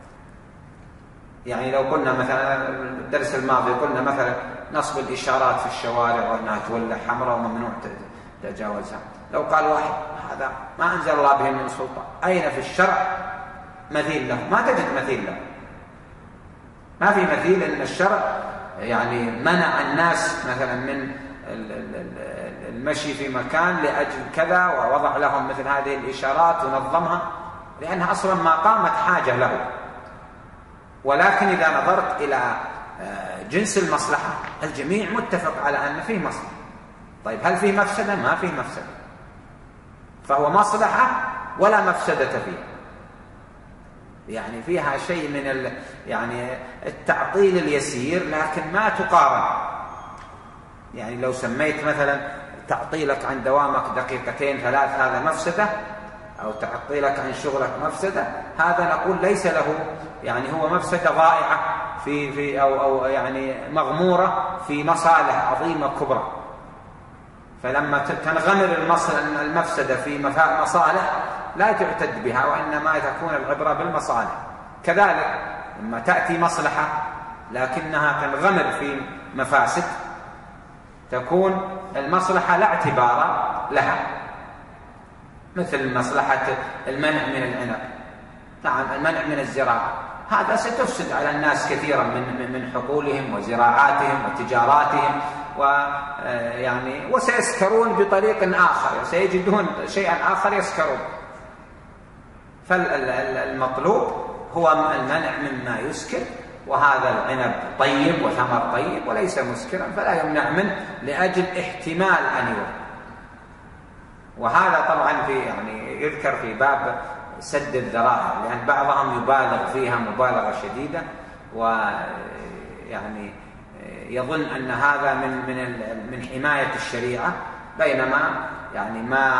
يعني لو قلنا مثلا الدرس الماضي قلنا مثلا نصب الإشارات في الشوارع وأنها تولى حمراء وممنوع تجاوزها، لو قال واحد هذا ما أنزل الله به من سلطان، أين في الشرع مثيل له؟ ما تجد مثيل له، ما في مثيل أن الشرع يعني منع الناس مثلا من المشي في مكان لأجل كذا ووضع لهم مثل هذه الإشارات ونظمها، لأنها أصلا ما قامت حاجة له. ولكن إذا نظرت إلى جنس المصلحة الجميع متفق على أن فيه مصلحة. طيب هل فيه مفسدة؟ ما فيه مفسدة، فهو مصلحة ولا مفسدة فيه، يعني فيها شيء من ال... يعني التعطيل اليسير، لكن ما تقارن. يعني لو سميت مثلا تعطيلك عن دوامك دقيقتين ثلاث هذا مفسدة، أو تعطيلك عن شغلك مفسدة، هذا نقول ليس له يعني هو مفسدة ضائعة في في أو أو يعني مغمورة في مصالح عظيمة كبرى. فلما تنغمر المفسدة في مصالح لا تعتد بها، وإنما تكون العبرة بالمصالح. كذلك لما تأتي مصلحة لكنها تنغمر في مفاسد تكون المصلحة لا اعتبار لها، مثل مصلحة المنع من العنب، نعم المنع من الزراعة، هذا ستفسد على الناس كثيرا من من حقولهم وزراعاتهم وتجاراتهم، ويعني وسيسكرون بطريق آخر، سيجدون شيئا آخر يسكرون. فالمطلوب هو المنع مما يسكر، وهذا العنب طيب وثمر طيب وليس مسكرا فلا يمنع منه لأجل احتمال أن يوقع. وهذا طبعا في يعني يذكر في باب سد الذرائع، لأن بعضهم يبالغ فيها مبالغة شديدة، ويعني يظن أن هذا من من من حماية الشريعة، بينما يعني ما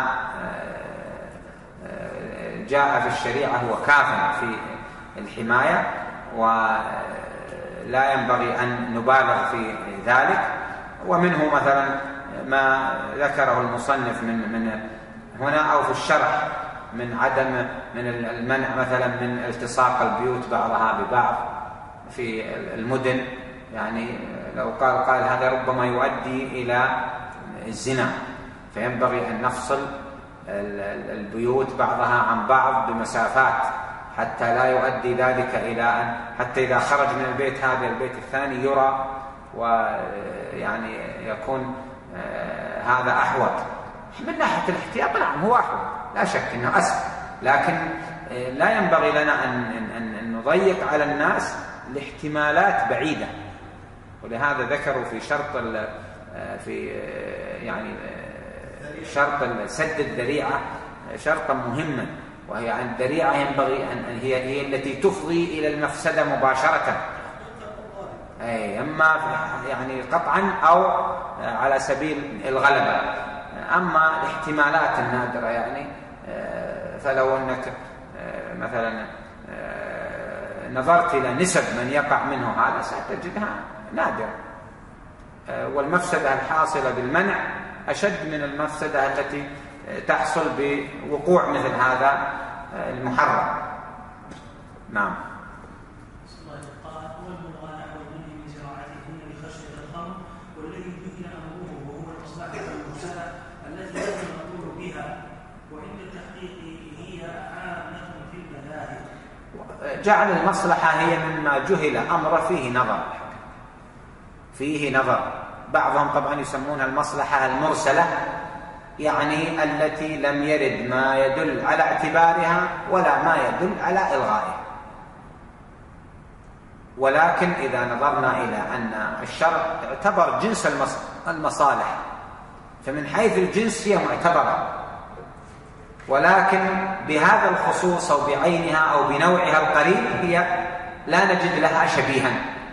جاء في الشريعة هو كاف في الحماية، ولا ينبغي أن نبالغ في ذلك. ومنه مثلا ما ذكره المصنف من من هنا أو في الشرح من عدم من المنع مثلا من التصاق البيوت بعضها ببعض في المدن، يعني لو قال قال هذا ربما يؤدي إلى الزنا، فينبغي أن نفصل البيوت بعضها عن بعض بمسافات حتى لا يؤدي ذلك إلى أن حتى إذا خرج من البيت هذا البيت الثاني يرى، ويعني يكون هذا أحوط من ناحية الاحتياط. نعم هو أحوط لا شك أنه أسهل، لكن لا ينبغي لنا أن نضيق على الناس لاحتمالات بعيدة. ولهذا ذكروا في شرط في يعني شرط سد الذريعة شرطا مهما، وهي أن الذريعة ينبغي أن هي هي التي تفضي إلى المفسدة مباشرة، أي إما يعني قطعا أو على سبيل الغلبة. أما الاحتمالات النادرة يعني فلو أنك مثلا نظرت إلى نسب من يقع منه هذا ستجدها نادرة، والمفسدة الحاصلة بالمنع أشد من المفسدة التي تحصل بوقوع مثل هذا المحرم. نعم. جعل المصلحة هي مما جهل أمر فيه نظر فيه نظر بعضهم طبعا يسمونها المصلحة المرسلة، يعني التي لم يرد ما يدل على اعتبارها ولا ما يدل على إلغائها. ولكن إذا نظرنا إلى أن الشرع اعتبر جنس المصالح، فمن حيث الجنس هي معتبرة، ولكن بهذا الخصوص أو بعينها أو بنوعها القريب هي لا نجد لها شبيها.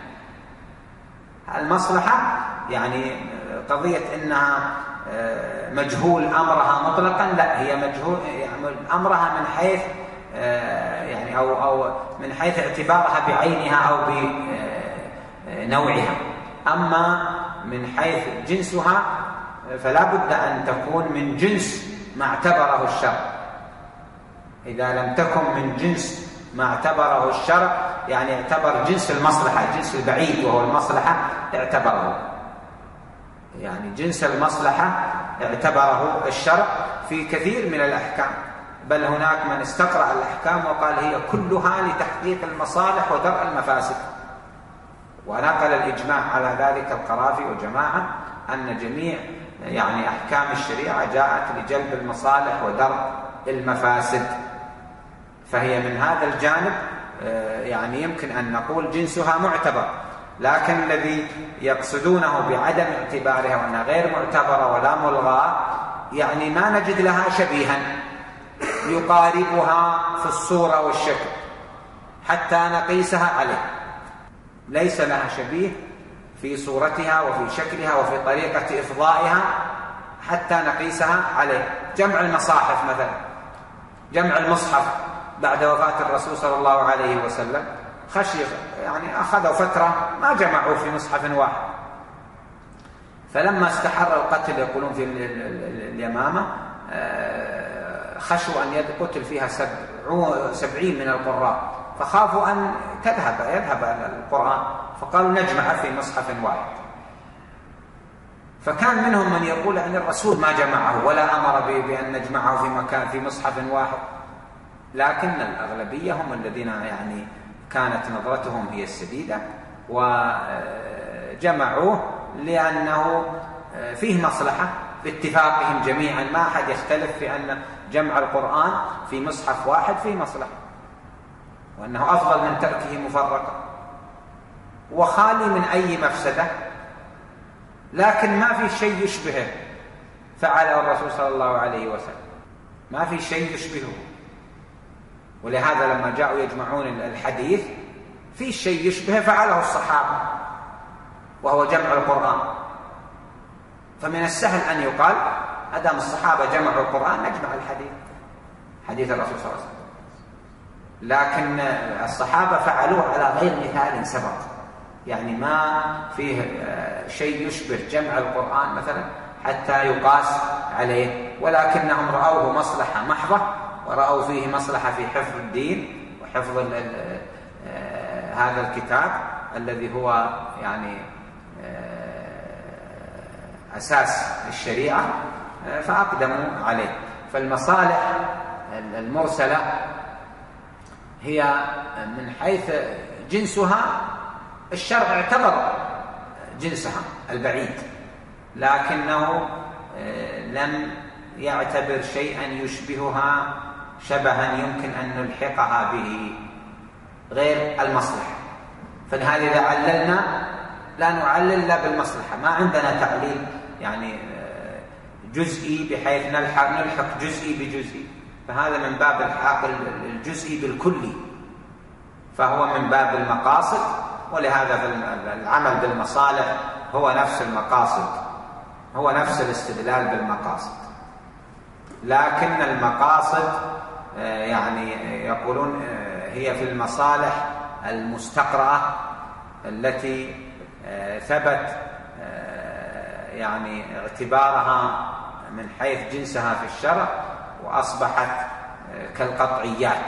المصلحة يعني قضية أنها مجهول أمرها مطلقا، لا، هي مجهول يعني أمرها من حيث يعني أو أو من حيث اعتبارها بعينها أو بنوعها. أما من حيث جنسها فلا بد أن تكون من جنس ما اعتبره الشرع. إذا لم تكن من جنس ما اعتبره الشرع يعني اعتبر جنس المصلحة، جنس البعيد وهو المصلحة اعتبره، يعني جنس المصلحة اعتبره الشرع في كثير من الأحكام، بل هناك من استقرأ الأحكام وقال هي كلها لتحقيق المصالح ودرء المفاسد. ونقل الإجماع على ذلك القرافي وجماعة أن جميع يعني أحكام الشريعة جاءت لجلب المصالح ودرء المفاسد، فهي من هذا الجانب يعني يمكن أن نقول جنسها معتبر. لكن الذي يقصدونه بعدم اعتبارها وأنها غير معتبرة ولا ملغاة يعني ما نجد لها شبيها يقاربها في الصورة والشكل حتى نقيسها عليه، ليس لها شبيه في صورتها وفي شكلها وفي طريقة إفضائها حتى نقيسها عليه. جمع المصاحف مثلا، جمع المصحف بعد وفاة الرسول صلى الله عليه وسلم خشي يعني أخذوا فترة ما جمعوا في مصحف واحد، فلما استحر القتل يقولون في اليمامة خشوا أن يقتل فيها سبعين من القراء، فخافوا أن تذهب يذهب القرآن، فقالوا نجمع في مصحف واحد. فكان منهم من يقول أن الرسول ما جمعه ولا أمر بأن نجمعه في مكان في مصحف واحد، لكن الأغلبية هم الذين يعني كانت نظرتهم هي السديدة وجمعوه لأنه فيه مصلحة باتفاقهم جميعا، ما أحد يختلف في أن جمع القرآن في مصحف واحد فيه مصلحة، وأنه أفضل من تركه مفرقا وخالي من أي مفسدة، لكن ما في شيء يشبهه فعله الرسول صلى الله عليه وسلم، ما في شيء يشبهه. ولهذا لما جاءوا يجمعون الحديث في شيء يشبهه فعله الصحابة وهو جمع القرآن، فمن السهل أن يقال أدام الصحابة جمعوا القرآن نجمع الحديث، حديث الرسول صلى الله عليه وسلم. لكن الصحابة فعلوه على غير مثال سبق، يعني ما فيه شيء يشبه جمع القرآن مثلا حتى يقاس عليه، ولكنهم رأوه مصلحة محضة، ورأوا فيه مصلحة في حفظ الدين وحفظ هذا الكتاب الذي هو يعني أساس الشريعة، فأقدموا عليه. فالمصالح المرسلة هي من حيث جنسها الشرع اعتبر جنسها البعيد، لكنه لم يعتبر شيئا يشبهها شبها يمكن أن نلحقها به غير المصلحة. فلهذا إذا عللنا لا نعلل إلا بالمصلحة، ما عندنا تعليل يعني جزئي بحيث نلحق نلحق جزئي بجزئي، فهذا من باب الحاق الجزئي بالكلي، فهو من باب المقاصد. ولهذا العمل بالمصالح هو نفس المقاصد، هو نفس الاستدلال بالمقاصد، لكن المقاصد يعني يقولون هي في المصالح المستقرأة التي ثبت يعني اعتبارها من حيث جنسها في الشرع وأصبحت كالقطعيات،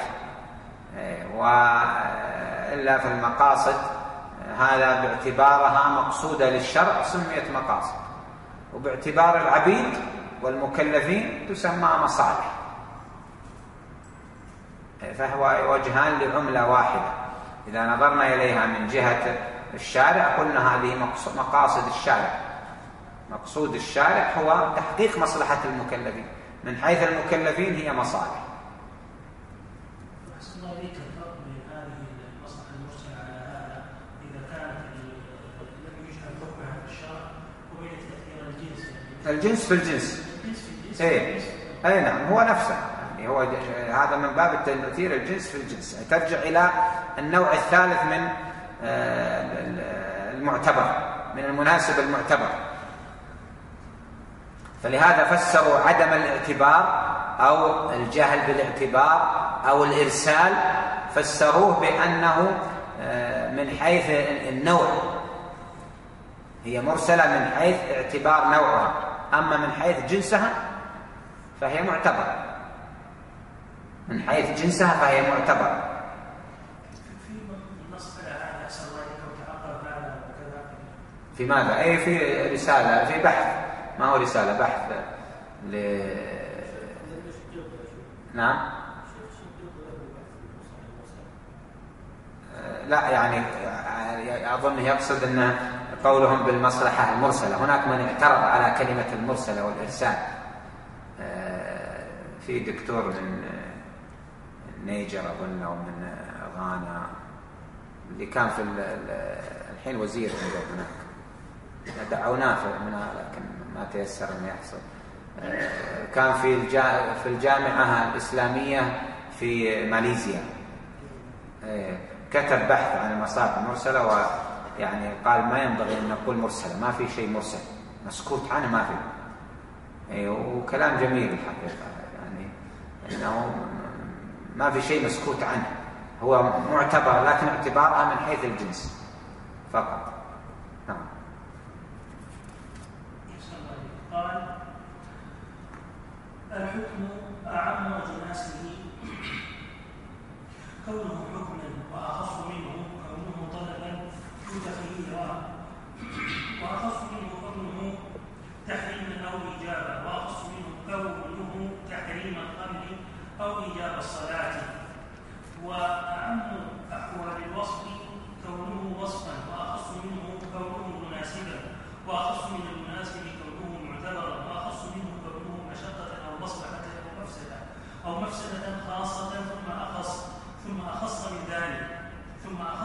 وإلا في المقاصد هذا باعتبارها مقصودة للشرع سميت مقاصد، وباعتبار العبيد والمكلفين تسمى مصالح، فهو وجهان لعملة واحدة. إذا نظرنا إليها من جهة الشارع قلنا هذه مقاصد الشارع، مقصود الشارع هو تحقيق مصلحة المكلفين، من حيث المكلفين هي مصالح. أحسن الله إليك، الفرق بين هذه المصلحة المرسلة على هذا إذا كانت لم يجهل حكمها في الشرع وبين تأثير الجنس، الجنس في الجنس، إيه أي نعم هو نفسه، يعني هو هذا من باب تأثير الجنس في الجنس، يعني ترجع إلى النوع الثالث من المعتبر، من المناسب المعتبر. فلهذا فسروا عدم الاعتبار أو الجهل بالاعتبار أو الإرسال، فسروه بأنه من حيث النوع هي مرسلة من حيث اعتبار نوعها، أما من حيث جنسها فهي معتبر، من حيث جنسها فهي معتبر. في ماذا؟ أي في رسالة، في بحث، ما هو رسالة، بحث ل... نعم لا يعني أظن يقصد أن قولهم بالمصلحة المرسلة، هناك من اعترض على كلمة المرسلة والإرسال، في دكتور من نيجر أظن أو من غانا اللي كان في الحين وزير هناك، دعوناه منها لكن ما تيسر أن يحصل. كان في في الجامعة الإسلامية في ماليزيا، كتب بحث عن المصالح المرسلة، ويعني قال ما ينبغي أن نقول مرسلة، ما في شيء مرسل، مسكوت عنه ما في، وكلام جميل الحقيقة، يعني أنه ما في شيء مسكوت عنه، هو معتبر لكن اعتبارها من حيث الجنس فقط. نعم. قال الحكم أعم جناسه كونه حكما وأخص منه كونه طلبا متخيرا، وأخص منه كونه تحريما أو إجابة، وأخص منه كونه تحريم الخمر أو إيجاب الصلاة.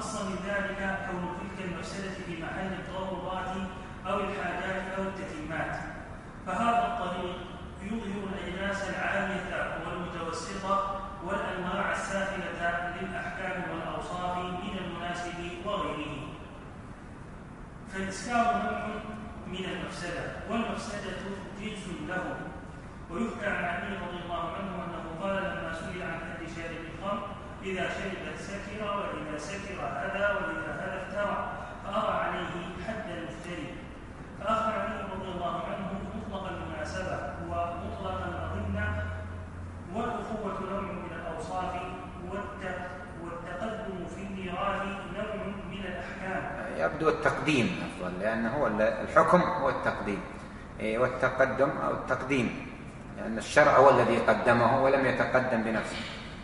أخص من ذلك كون تلك المفسدة في محل الضرورات أو الحاجات أو التتمات. فهذا الطريق يظهر الأجناس العالية والمتوسطة والأنواع السافلة للأحكام والأوصاف من المناسب وغيره. فالإسكار نوع من المفسدة، والمفسدة جنس له. ويحكى عن علي رضي الله عنه أنه قال لما سئل عن حد شارب الخمر: إذا شرب سكر، وإذا سكر هذا، وإذا هذا افترى، فأرى عليه حد المفتري. فأخبر علي رضي الله عنه مطلق المناسبة ومطلق الأظنة، والأخوة نوع من الأوصاف، والتقدم في الميراث نوع من الأحكام. يبدو التقديم أفضل، لأنه هو الحكم هو التقديم والتقدم أو التقديم، لأن الشرع هو الذي قدمه ولم يتقدم بنفسه.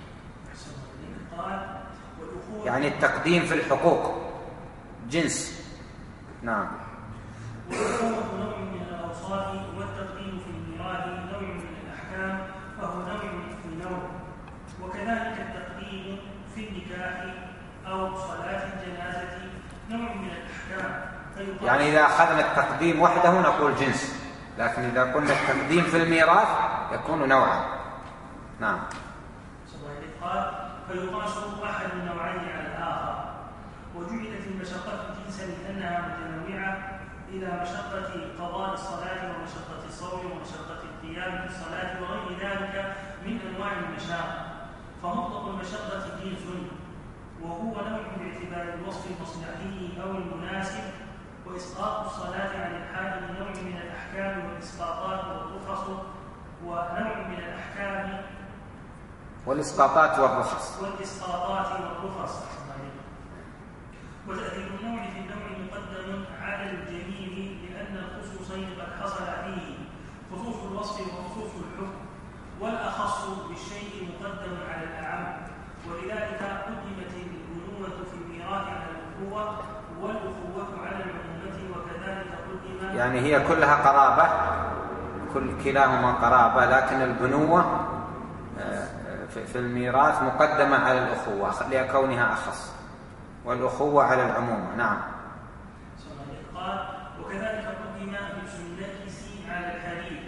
يعني التقديم في الحقوق جنس. نعم. والأخوة نوع من الأوصاف، والتقديم في الميراث نوع من الأحكام، فهو نوع من نوع. وكذلك التقديم في النكاح أو صلاة الجنازة نوع من الأحكام. يعني إذا أخذنا التقديم وحده نقول جنس، لكن إذا قلنا التقديم في الميراث يكون نوعا. نعم. قال: فيقاس أحد النوعين على الآخر. وجعلت المشقة جنسا لأنها متنوعة إلى مشقة قضاء الصلاة ومشقة الصوم ومشقة القيام في الصلاة وغير ذلك من أنواع المشاق. فمطلق المشقة جنس، وهو نوع باعتبار الوصف المصلحي أو المناسب. وإسقاط الصلاة عن الحال نوع من الأحكام والإسقاطات والرخص، ونوع من الأحكام والإسقاطات والرخص والإسقاطات والرخص. وتأثير النوع في النوع مقدم على الجميل، لأن الخصوصين قد حصل فيه خصوص الوصف وخصوص الحكم، والأخص بالشيء مقدم على الأعم. ولذلك قدمت البنوة في الميراث على الأخوة، والأخوة على العمومة، وكذلك قدم يعني هي كلها قرابة، كل كلاهما قرابة، لكن البنوة في الميراث مقدمة على الأخوة لكونها أخص، والأخوة على العموم. نعم. قال: وكذلك قدم لبس النكس على الحرير،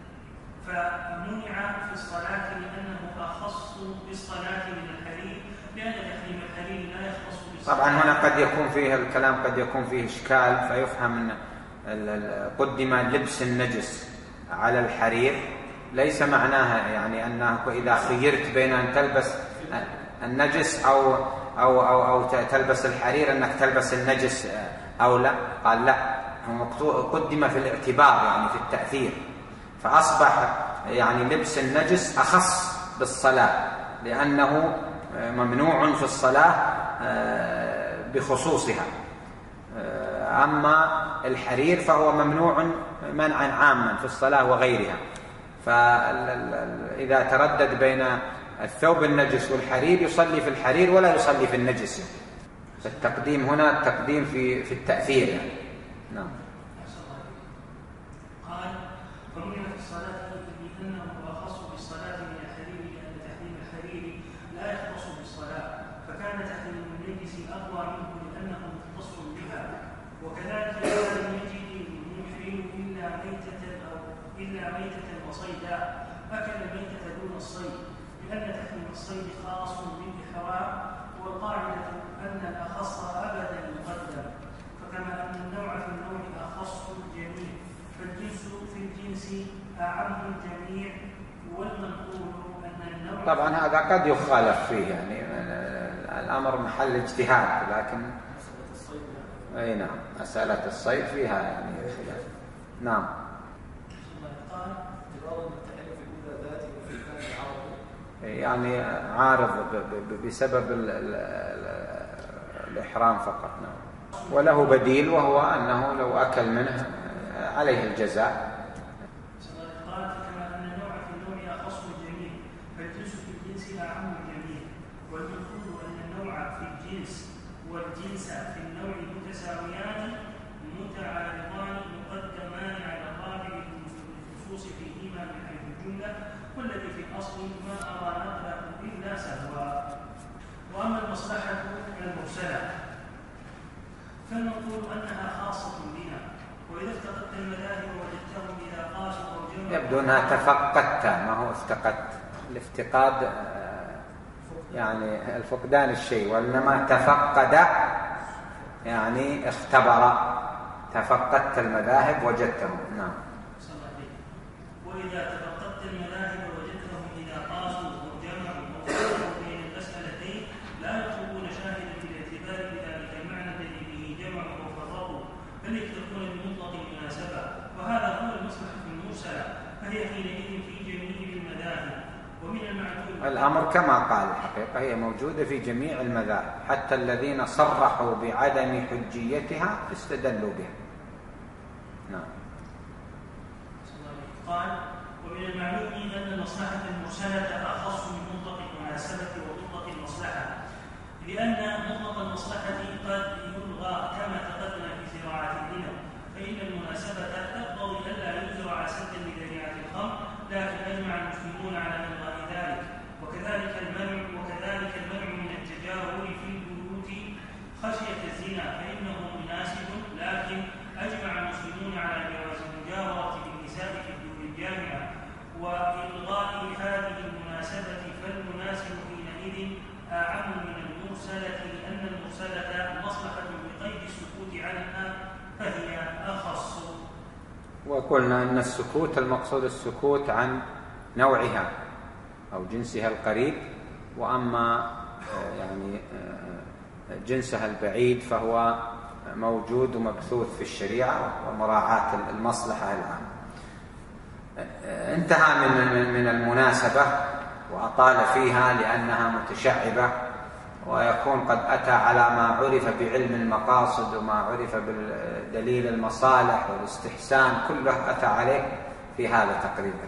فمنع في الصلاة لأنه أخص بالصلاة من الحرير، لأن تحريم الحرير لا يختص بالصلاة. طبعا هنا قد يكون فيه الكلام قد يكون فيه إشكال، فيفهم أن قدم لبس النجس على الحرير ليس معناها يعني أنه إذا خيرت بين أن تلبس النجس أو أو أو أو تلبس الحرير أنك تلبس النجس أو لا. قال لا، قدم في الاعتبار يعني في التأثير، فأصبح يعني لبس النجس أخص بالصلاة لأنه ممنوع في الصلاة بخصوصها. أما الحرير فهو ممنوع منعا عاما في الصلاة وغيرها. فإذا تردد بين الثوب النجس والحرير يصلي في الحرير ولا يصلي في النجس. فالتقديم هنا التقديم في في التأثير يعني. نعم. قال: فمنع في الصلاة لأنه أخص بالصلاة من الحرير، لأن تحريم الحرير لا يختص بالصلاة، فكان تحريم النجس أقوى منه لأنه مختص بها. وكذلك لا يجد المحرم إلا ميتة أو إلا ميتة وصيدا، أكل الميتة دون الصيد، لأن تحريم الصيد خاص بالإحرام، والقاعدة أن الأخص أبدا مقدم. فكما أن النوع في النوع أخص الجميع، فالجنس في الجنس أعم الجميع. والمنقول أن النوع طبعا هذا قد يخالف فيه، يعني الأمر محل اجتهاد، لكن أي نعم مسألة الصيد فيها يعني خلاف. نعم. يعني عارض بسبب الإحرام فقط. نعم. وله بديل، وهو أنه لو أكل منه عليه الجزاء. قال: كما أن النوع في النوع أخص الجميع، فالجنس في الجنس أعم الجميع. والمفروض أن النوع في الجنس والجنس في النوع متساويان متعارضان مقدمان على الرابع بالخصوص فيهما من حيث الجملة، والذي في الأصل ما أرى نقله إلا سهوا. وأما المصلحة المرسلة المرسلة، فالمقول أنها خاصة بنا. وإذا افتقدت المذاهب وجدتهم إذا قاسوا أو جمعوا يبدو أنها تفقدت، ما هو افتقدت. الافتقاد يعني الفقدان الشيء، وإنما تفقد يعني اختبر. تفقدت المذاهب وجدتهم. نعم. وإذا تفقدت المذاهب وجدتهم إذا قاسوا أو جمعوا أو فرقوا بين المسألتين لا يطلبون شاهدا بالاعتبار بذلك المعنى الذي به جمعوا أو فرقوا، بل يكتفون بمطلق المناسبة، وهذا هو المصلحة المرسلة، فهي حينئذ في جميع المذاهب. ومن المعلوم الأمر كما قال الحقيقة هي موجودة في جميع المذاهب، حتى الذين صرحوا بعدم حجيتها استدلوا بها. نعم. قال: ومن المعلوم أن المصلحة المرسلة أخص من مطلق المناسبة ومطلق المصلحة، لأن مطلق المصلحة قد يلغى كما تقدم في زراعة العنب، فإن المناسبة تقتضي ألا يزرع سدا لذريعة الخمر، لكن أجمع المسلمون على إلغاء ذلك. وكذلك المنع وكذلك المنع من التجاهل في البيوت خشية الزنا، فإنه مناسب، لكن أجمع المسلمون على جواز المجاورة بالنساء في الدور الجامعة وإلغاء هذه المناسبة، فالمناسب حينئذ أعم من المرسلة، لأن المرسلة مصلحة بقيد السكوت عنها فهي أخص. وقلنا أن السكوت المقصود السكوت عن نوعها أو جنسها القريب، وأما يعني جنسها البعيد فهو موجود ومبثوث في الشريعة ومراعاة المصلحة العامة. انتهى من من المناسبة وأطال فيها لأنها متشعبة، ويكون قد أتى على ما عرف بعلم المقاصد وما عرف بالدليل المصالح والاستحسان، كله أتى عليه في هذا تقريبا.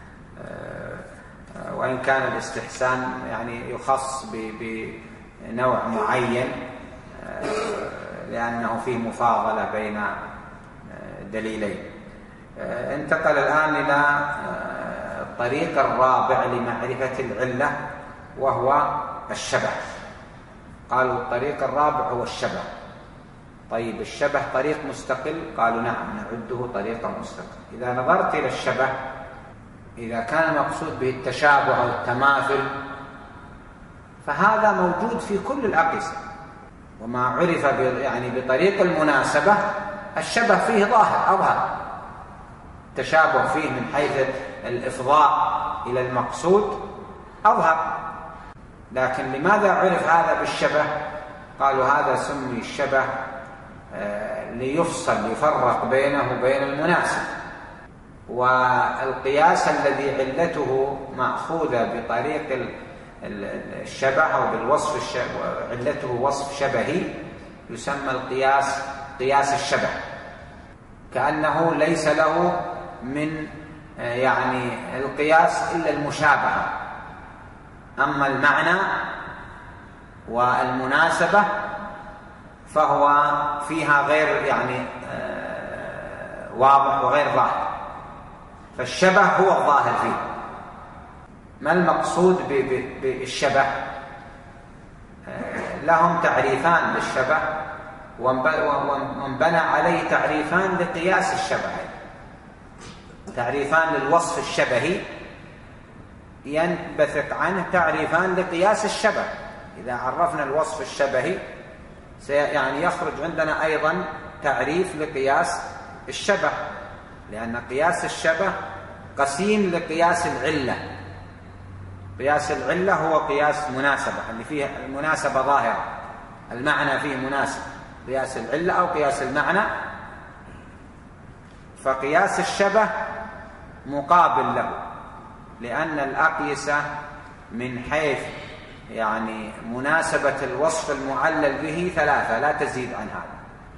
وإن كان الاستحسان يعني يخص بنوع معين لأنه فيه مفاضلة بين دليلين. انتقل الآن إلى الطريق الرابع لمعرفة العلة وهو الشبه. قالوا الطريق الرابع هو الشبه. طيب الشبه طريق مستقل؟ قالوا نعم نعده طريقا مستقل. إذا نظرت إلى الشبه، إذا كان المقصود به التشابه أو التماثل فهذا موجود في كل الأقيسة، وما عرف يعني بطريق المناسبة الشبه فيه ظاهر أظهر، التشابه فيه من حيث الإفضاء إلى المقصود أظهر. لكن لماذا عرف هذا بالشبه؟ قالوا هذا سمي الشبه ليفصل يفرق بينه وبين المناسب. والقياس الذي علته مأخوذة بطريق الشبه أو بالوصف الشبه، علته وصف شبهي، يسمى القياس قياس الشبه، كأنه ليس له من يعني القياس إلا المشابهة، أما المعنى والمناسبة فهو فيها غير يعني واضح وغير ظاهر، فالشبه هو الظاهر فيه. ما المقصود بالشبه؟ لهم تعريفان للشبه، وانبنى عليه تعريفان لقياس الشبه. تعريفان للوصف الشبهي ينبثق عنه تعريفان لقياس الشبه. إذا عرفنا الوصف الشبهي يعني يخرج عندنا أيضا تعريف لقياس الشبه، لأن قياس الشبه قسيم لقياس العلة. قياس العلة هو قياس مناسبة، اللي فيه المناسبة ظاهرة، المعنى فيه مناسب، قياس العلة أو قياس المعنى. فقياس الشبه مقابل له، لأن الأقيسة من حيث يعني مناسبة الوصف المعلل به ثلاثة لا تزيد عن هذا: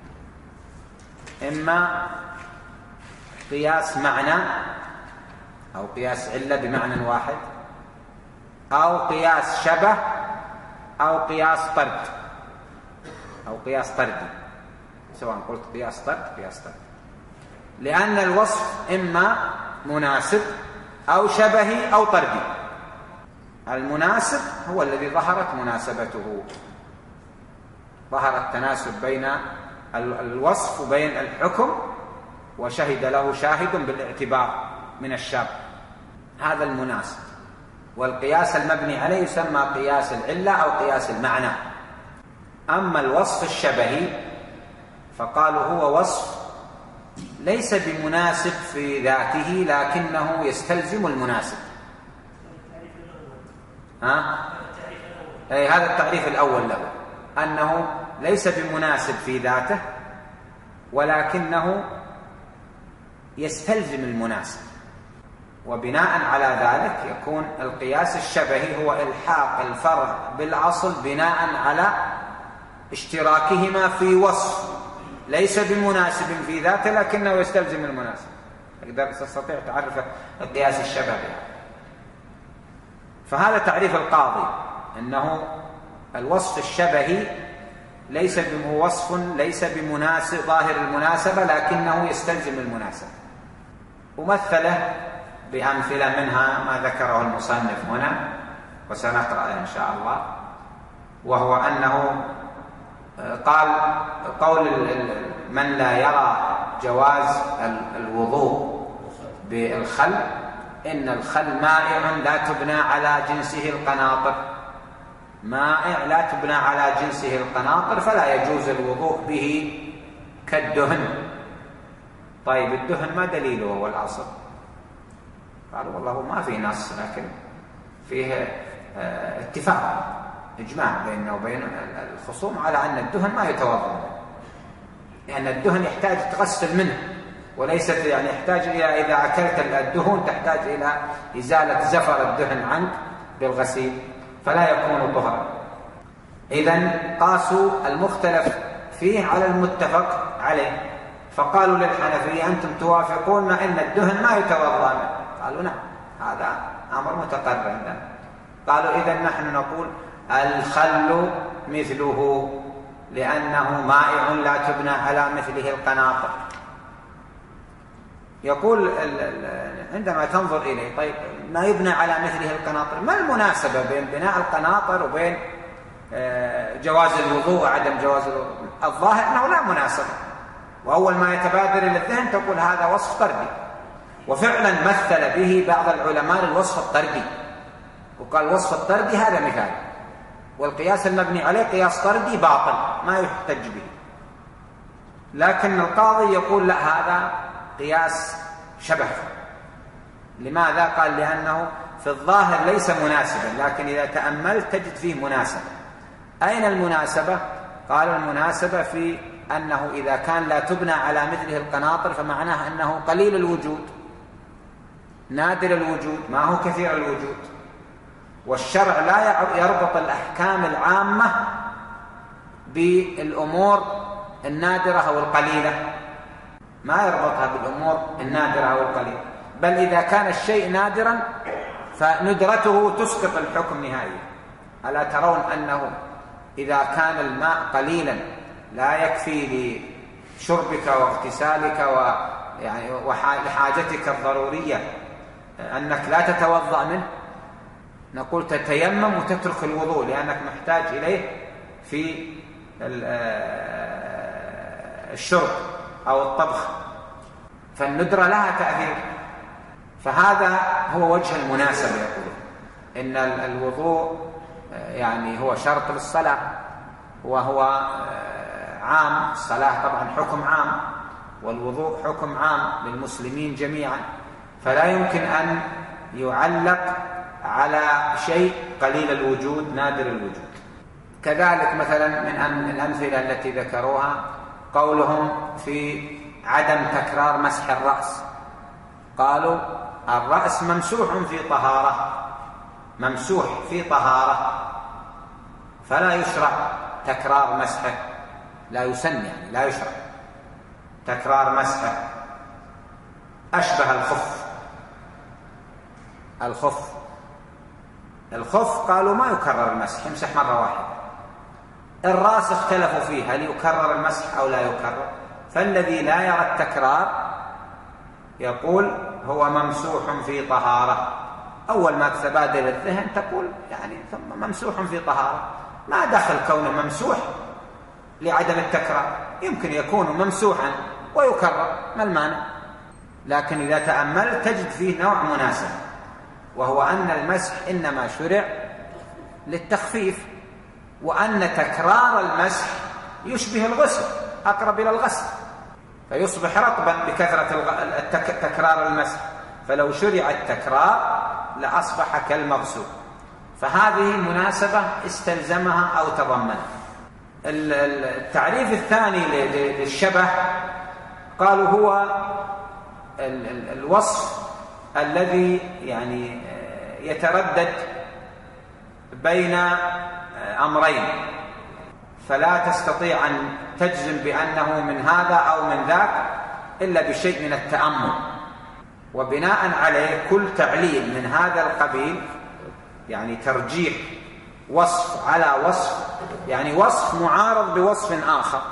إما قياس معنى أو قياس علة بمعنى واحد، أو قياس شبه، أو قياس طرد أو قياس طردي، سواء قلت قياس طرد قياس طرد، لأن الوصف إما مناسب أو شبهي أو طردي. المناسب هو الذي ظهرت مناسبته، ظهر التناسب بين الوصف وبين الحكم، وشهد له شاهد بالاعتبار من الشاب، هذا المناسب. والقياس المبني عليه يسمى قياس العلة أو قياس المعنى. أما الوصف الشبهي فقالوا هو وصف ليس بمناسب في ذاته لكنه يستلزم المناسب. ها؟ أي هذا التعريف الأول له، أنه ليس بمناسب في ذاته ولكنه يستلزم المناسب، وبناء على ذلك يكون القياس الشبهي هو إلحاق الفرع بالأصل بناء على اشتراكهما في وصف ليس بمناسب في ذاته لكنه يستلزم المناسب. تقدر تستطيع تعرف القياس الشبهي. فهذا تعريف القاضي، أنه الوصف الشبهي ليس بوصف ليس بمناسب ظاهر المناسبة لكنه يستلزم المناسبة. ومثله بأمثلة منها ما ذكره المصنف هنا وسنقرأ إن شاء الله، وهو أنه قال قول من لا يرى جواز الوضوء بالخل، إن الخل مائع لا تبنى على جنسه القناطر، مائع لا تبنى على جنسه القناطر فلا يجوز الوضوء به كالدهن. طيب الدهن ما دليله هو الأصل؟ قالوا والله ما في نص، لكن فيه اتفاق إجماع بيننا وبين الخصوم على أن الدهن ما يتوضأ، لأن يعني الدهن يحتاج تغسل منه، وليست يعني يحتاج إلى إذا أكلت الدهن تحتاج إلى إزالة زفر الدهن عنك بالغسيل، فلا يكون طهرا. إذن قاسوا المختلف فيه على المتفق عليه، فقالوا للحنفية أنتم توافقون مع أن الدهن ما يتوضأ منه؟ قالوا نعم، هذا أمر متقرر عندنا. قالوا إذن نحن نقول الخل مثله لأنه مائع لا تبنى على مثله القناطر. يقول عندما تنظر إليه طيب ما يبنى على مثله القناطر، ما المناسبة بين بناء القناطر وبين جواز الوضوء وعدم جواز الوضوء؟ الظاهر أنه لا مناسبة، وأول ما يتبادر إلى الذهن تقول هذا وصف طردي، وفعلا مثل به بعض العلماء الوصف الطردي وقال الوصف الطردي هذا مثال، والقياس المبني عليه قياس طردي باطل ما يحتج به. لكن القاضي يقول لا، هذا قياس شبه. لماذا؟ قال لأنه في الظاهر ليس مناسبا، لكن إذا تأملت تجد فيه مناسبة. أين المناسبة؟ قال المناسبة في أنه إذا كان لا تبنى على مثله القناطر فمعناه أنه قليل الوجود نادر الوجود ما هو كثير الوجود، والشرع لا يربط الأحكام العامة بالأمور النادرة أو القليلة، ما يربطها بالأمور النادرة أو القليلة، بل إذا كان الشيء نادرا فندرته تسقط الحكم نهائيا. ألا ترون أنه إذا كان الماء قليلا لا يكفي لشربك واغتسالك ويعني وحاجتك الضرورية أنك لا تتوضأ منه؟ نقول تتيمم وتترك الوضوء لأنك محتاج إليه في الشرب أو الطبخ، فالندرة لها تأثير. فهذا هو وجه المناسبة. يقول إن الوضوء يعني هو شرط للصلاة، وهو عام، الصلاة طبعا حكم عام والوضوء حكم عام للمسلمين جميعا، فلا يمكن أن يعلق على شيء قليل الوجود نادر الوجود. كذلك مثلا من الأمثلة التي ذكروها قولهم في عدم تكرار مسح الرأس. قالوا الرأس ممسوح في طهارة، ممسوح في طهارة، فلا يشرع تكرار مسحه، لا يسن يعني لا يشرع تكرار مسحه. أشبه الخف، الخف الخف قالوا ما يكرر المسح، يمسح مرة واحدة. الرأس اختلفوا فيه هل يكرر المسح أو لا يكرر، فالذي لا يرى التكرار يقول هو ممسوح في طهارة. أول ما تتبادل الذهن تقول يعني ثم ممسوح في طهارة، ما دخل كونه ممسوح لعدم التكرار، يمكن يكون ممسوحا ويكرر، ما المانع؟ لكن إذا تأملت تجد فيه نوع مناسب، وهو أن المسح إنما شرع للتخفيف، وأن تكرار المسح يشبه الغسل، أقرب إلى الغسل، فيصبح رطبا بكثرة تكرار المسح، فلو شرع التكرار لأصبح كالمغسول. فهذه مناسبة استلزمها أو تضمنها. التعريف الثاني للشبه قالوا هو الوصف الذي يعني يتردد بين أمرين، فلا تستطيع أن تجزم بأنه من هذا أو من ذاك إلا بشيء من التأمل، وبناء عليه كل تعليل من هذا القبيل يعني ترجيح وصف على وصف، يعني وصف معارض بوصف آخر،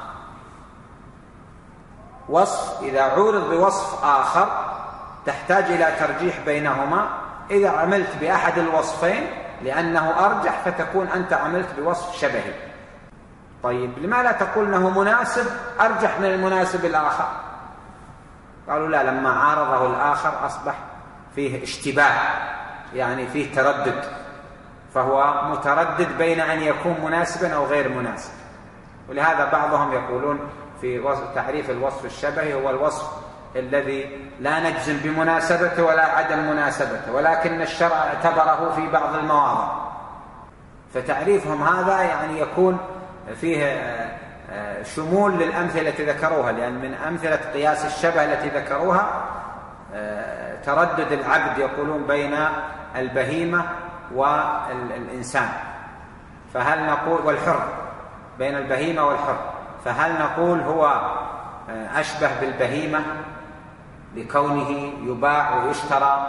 وصف إذا عورض بوصف آخر تحتاج إلى ترجيح بينهما. إذا عملت بأحد الوصفين لأنه أرجح فتكون أنت عملت بوصف شبهي. طيب لما لا تقول أنه مناسب أرجح من المناسب الآخر؟ قالوا لا، لما عارضه الآخر أصبح فيه اشتباه، يعني فيه تردد، فهو متردد بين أن يكون مناسبا أو غير مناسب. ولهذا بعضهم يقولون في تعريف الوصف الشبهي هو الوصف الذي لا نجزم بمناسبته ولا عدم مناسبته، ولكن الشرع اعتبره في بعض المواضع. فتعريفهم هذا يعني يكون فيه شمول للأمثلة التي ذكروها، لأن من أمثلة قياس الشبه التي ذكروها تردد العبد يقولون بين البهيمة والإنسان، فهل نقول والحر، بين البهيمة والحر، فهل نقول هو أشبه بالبهيمة لكونه يباع ويشترى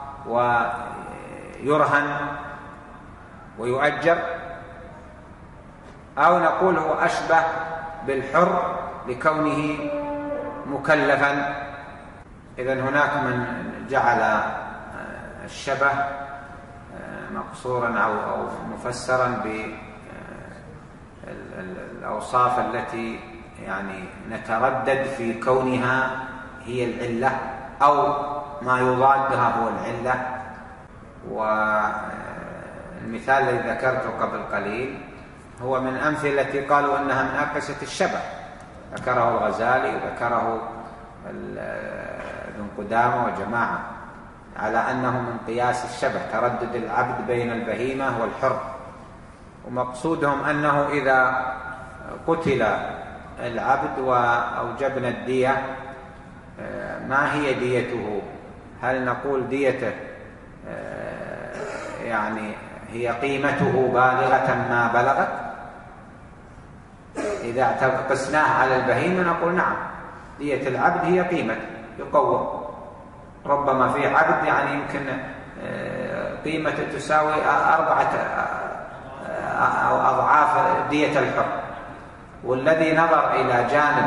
ويرهن ويؤجر، أو نقول هو أشبه بالحر لكونه مكلفا؟ إذن هناك من جعل الشبه مقصورا أو مفسرا بالأوصاف التي يعني نتردد في كونها هي العلة أو ما يضادها هو العلة. والمثال الذي ذكرته قبل قليل هو من أمثلة التي قالوا أنها من أقسة الشبه، ذكره الغزالي وذكره ابن قدامة وجماعة على أنه من قياس الشبه، تردد العبد بين البهيمة والحر. ومقصودهم أنه إذا قتل العبد وأوجبنا الدية، ما هي ديته؟ هل نقول ديته يعني هي قيمته بالغة ما بلغت؟ إذا قسناه على البهيمة نقول نعم، دية العبد هي قيمة يقوم. ربما في عبد يعني يمكن قيمته تساوي أربعة أو أضعاف دية الحر، والذي نظر إلى جانب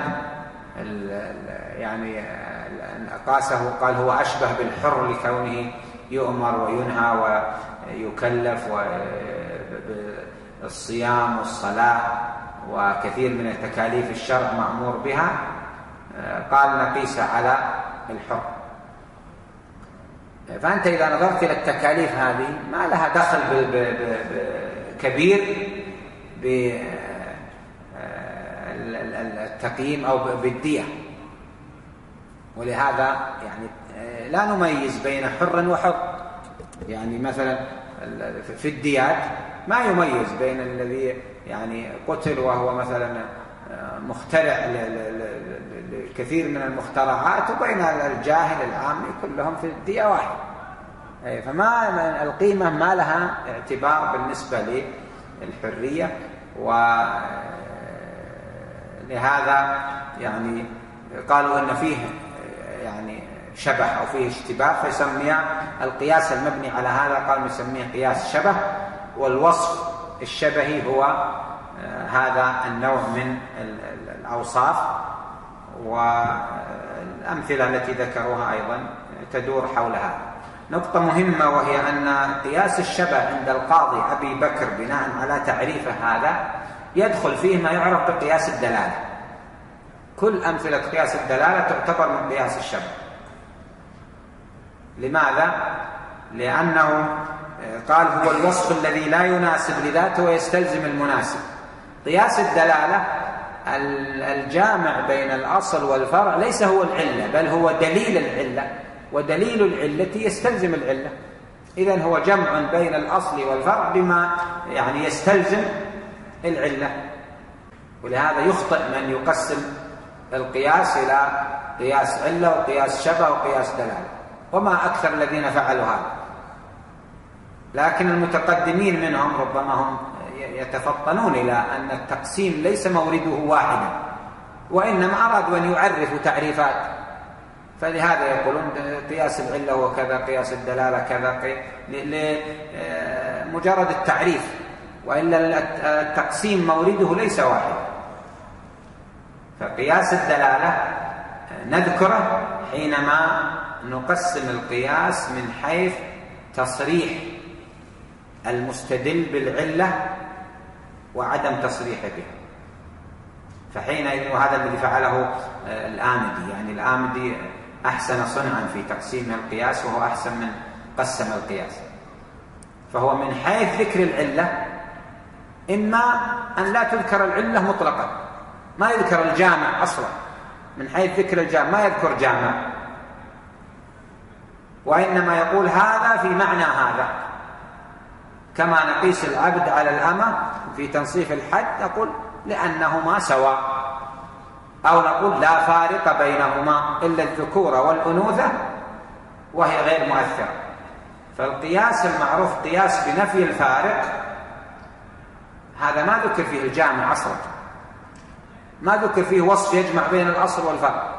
يعني قاسه قال هو أشبه بالحر لكونه يؤمر وينهى ويكلف بالصيام والصلاة وكثير من التكاليف الشرع مأمور بها، قال نقيس على الحر. فأنت إذا نظرت إلى التكاليف هذه ما لها دخل كبير بالتقييم أو بالدية، ولهذا يعني لا نميز بين حر وحر. يعني مثلا في الديات ما يميز بين الذي يعني قتل وهو مثلا مخترع لكثير من المخترعات وبين الجاهل العام، كلهم في الدية واحد. فما القيمة ما لها اعتبار بالنسبة للحرية، ولهذا يعني قالوا أن فيه يعني شبه أو فيه اشتباه، فيسمي القياس المبني على هذا قال نسميه قياس شبه، والوصف الشبهي هو هذا النوع من الأوصاف. والأمثلة التي ذكروها أيضا تدور حول هذا. نقطة مهمة وهي أن قياس الشبه عند القاضي أبي بكر بناء على تعريفه هذا يدخل فيه ما يعرف بقياس الدلالة. كل أمثلة قياس الدلالة تعتبر من قياس الشبه. لماذا؟ لأنه قال هو الوصف الذي لا يناسب لذاته ويستلزم المناسب. قياس الدلالة الجامع بين الأصل والفرع ليس هو العلة، بل هو دليل العلة، ودليل العلة يستلزم العلة. إذن هو جمع بين الأصل والفرع بما يعني يستلزم العلة. ولهذا يخطئ من يقسم القياس إلى قياس علة وقياس شبه وقياس دلالة، وما أكثر الذين فعلوا هذا. لكن المتقدمين منهم ربما هم يتفطنون إلى أن التقسيم ليس مورده واحدا، وإنما أرادوا أن يعرفوا تعريفات، فلهذا يقولون قياس العلة وكذا، قياس الدلالة كذا، لمجرد التعريف، وإلا التقسيم مورده ليس واحد. فقياس الدلالة نذكره حينما نقسم القياس من حيث تصريح المستدل بالعلة وعدم تصريحه بها. فحينئذ وهذا الذي فعله الآمدي، يعني الآمدي أحسن صنعا في تقسيم القياس، وهو أحسن من قسم القياس. فهو من حيث ذكر العلة إما أن لا تذكر العلة مطلقا، ما يذكر الجامع أصلا، من حيث ذكر الجامع ما يذكر جامع، وإنما يقول هذا في معنى هذا، كما نقيس العبد على الأمة في تنصيف الحد نقول لأنهما سواء، أو نقول لا فارق بينهما إلا الذكورة والأنوثة وهي غير مؤثرة. فالقياس المعروف قياس بنفي الفارق، هذا ما ذكر فيه الجامع أصلا، ما ذكر فيه وصف يجمع بين الأصل والفرق،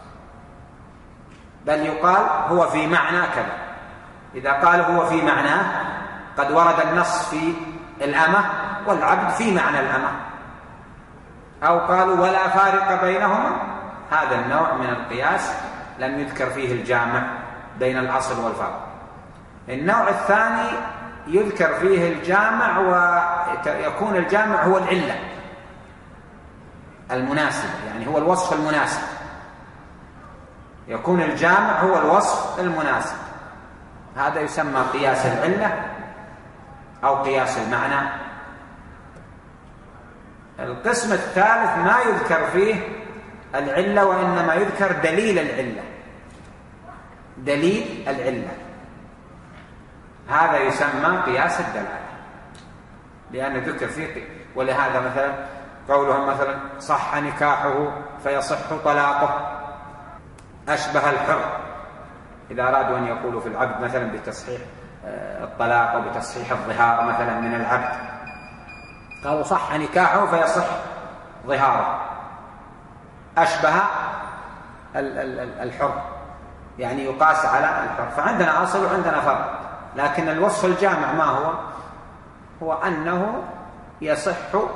بل يقال هو في معنى كذا. إذا قال هو في معناه قد ورد النص في الأمة والعبد في معنى الأمة، أو قالوا ولا فارق بينهما، هذا النوع من القياس لم يذكر فيه الجامع بين الأصل والفرق. النوع الثاني يذكر فيه الجامع ويكون الجامع هو العلة المناسب، يعني هو الوصف المناسب، يكون الجامع هو الوصف المناسب، هذا يسمى قياس العلة أو قياس المعنى. القسم الثالث ما يذكر فيه العلة، وإنما يذكر دليل العلة، دليل العلة، هذا يسمى قياس الدلالة، لأنه ذكر فيه. ولهذا مثلا قولهم مثلا صح نكاحه فيصح طلاقه، أشبه الحر، إذا أرادوا أن يقولوا في العبد مثلا بتصحيح الطلاق وبتصحيح الظهار مثلا من العبد، قالوا صح نكاحه فيصح ظهاره، أشبه الحر، يعني يقاس على الحر. فعندنا أصل وعندنا فرق، لكن الوصف الجامع ما هو؟ هو أنه يصح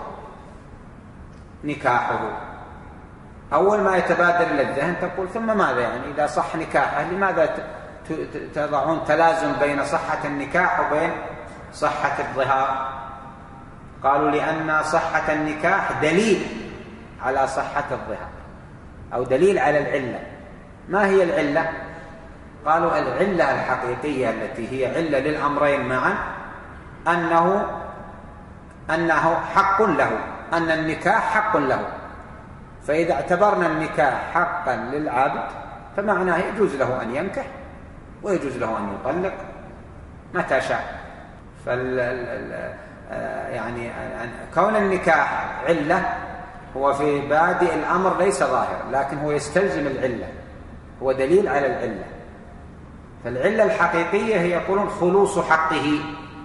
نكاحه. أول ما يتبادر إلى الذهن تقول ثم ماذا؟ يعني إذا صح نكاحه لماذا تضعون تلازم بين صحة النكاح وبين صحة الظهار؟ قالوا لأن صحة النكاح دليل على صحة الظهار، أو دليل على العلة. ما هي العلة؟ قالوا العلة الحقيقية التي هي علة للأمرين معا أنه أنه حق له، أن النكاح حق له. فإذا اعتبرنا النكاح حقا للعبد فمعناه يجوز له أن ينكح ويجوز له أن يطلق متى شاء. فال يعني كون النكاح علة هو في بادئ الأمر ليس ظاهر، لكن هو يستلزم العلة، هو دليل على العلة. فالعلة الحقيقية هي يقولون خلوص حقه،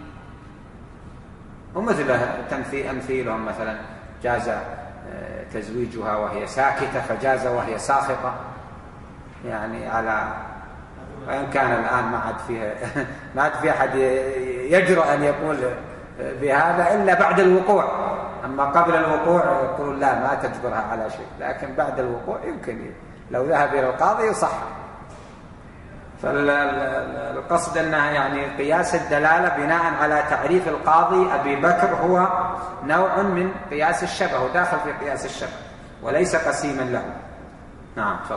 ومثل أمثيلهم مثلا جاز تزويجها وهي ساكتة فجاز وهي ساخطة، يعني على، وإن كان الآن ما عاد فيها ما عاد في أحد يجرؤ أن يقول بهذا إلا بعد الوقوع. أما قبل الوقوع يقول لا ما تجبرها على شيء، لكن بعد الوقوع يمكن لو ذهب إلى القاضي يصح. فالقصد أنها يعني قياس الدلالة بناء على تعريف القاضي أبي بكر هو نوع من قياس الشبه وداخل في قياس الشبه وليس قسيما له. نعم تفضل.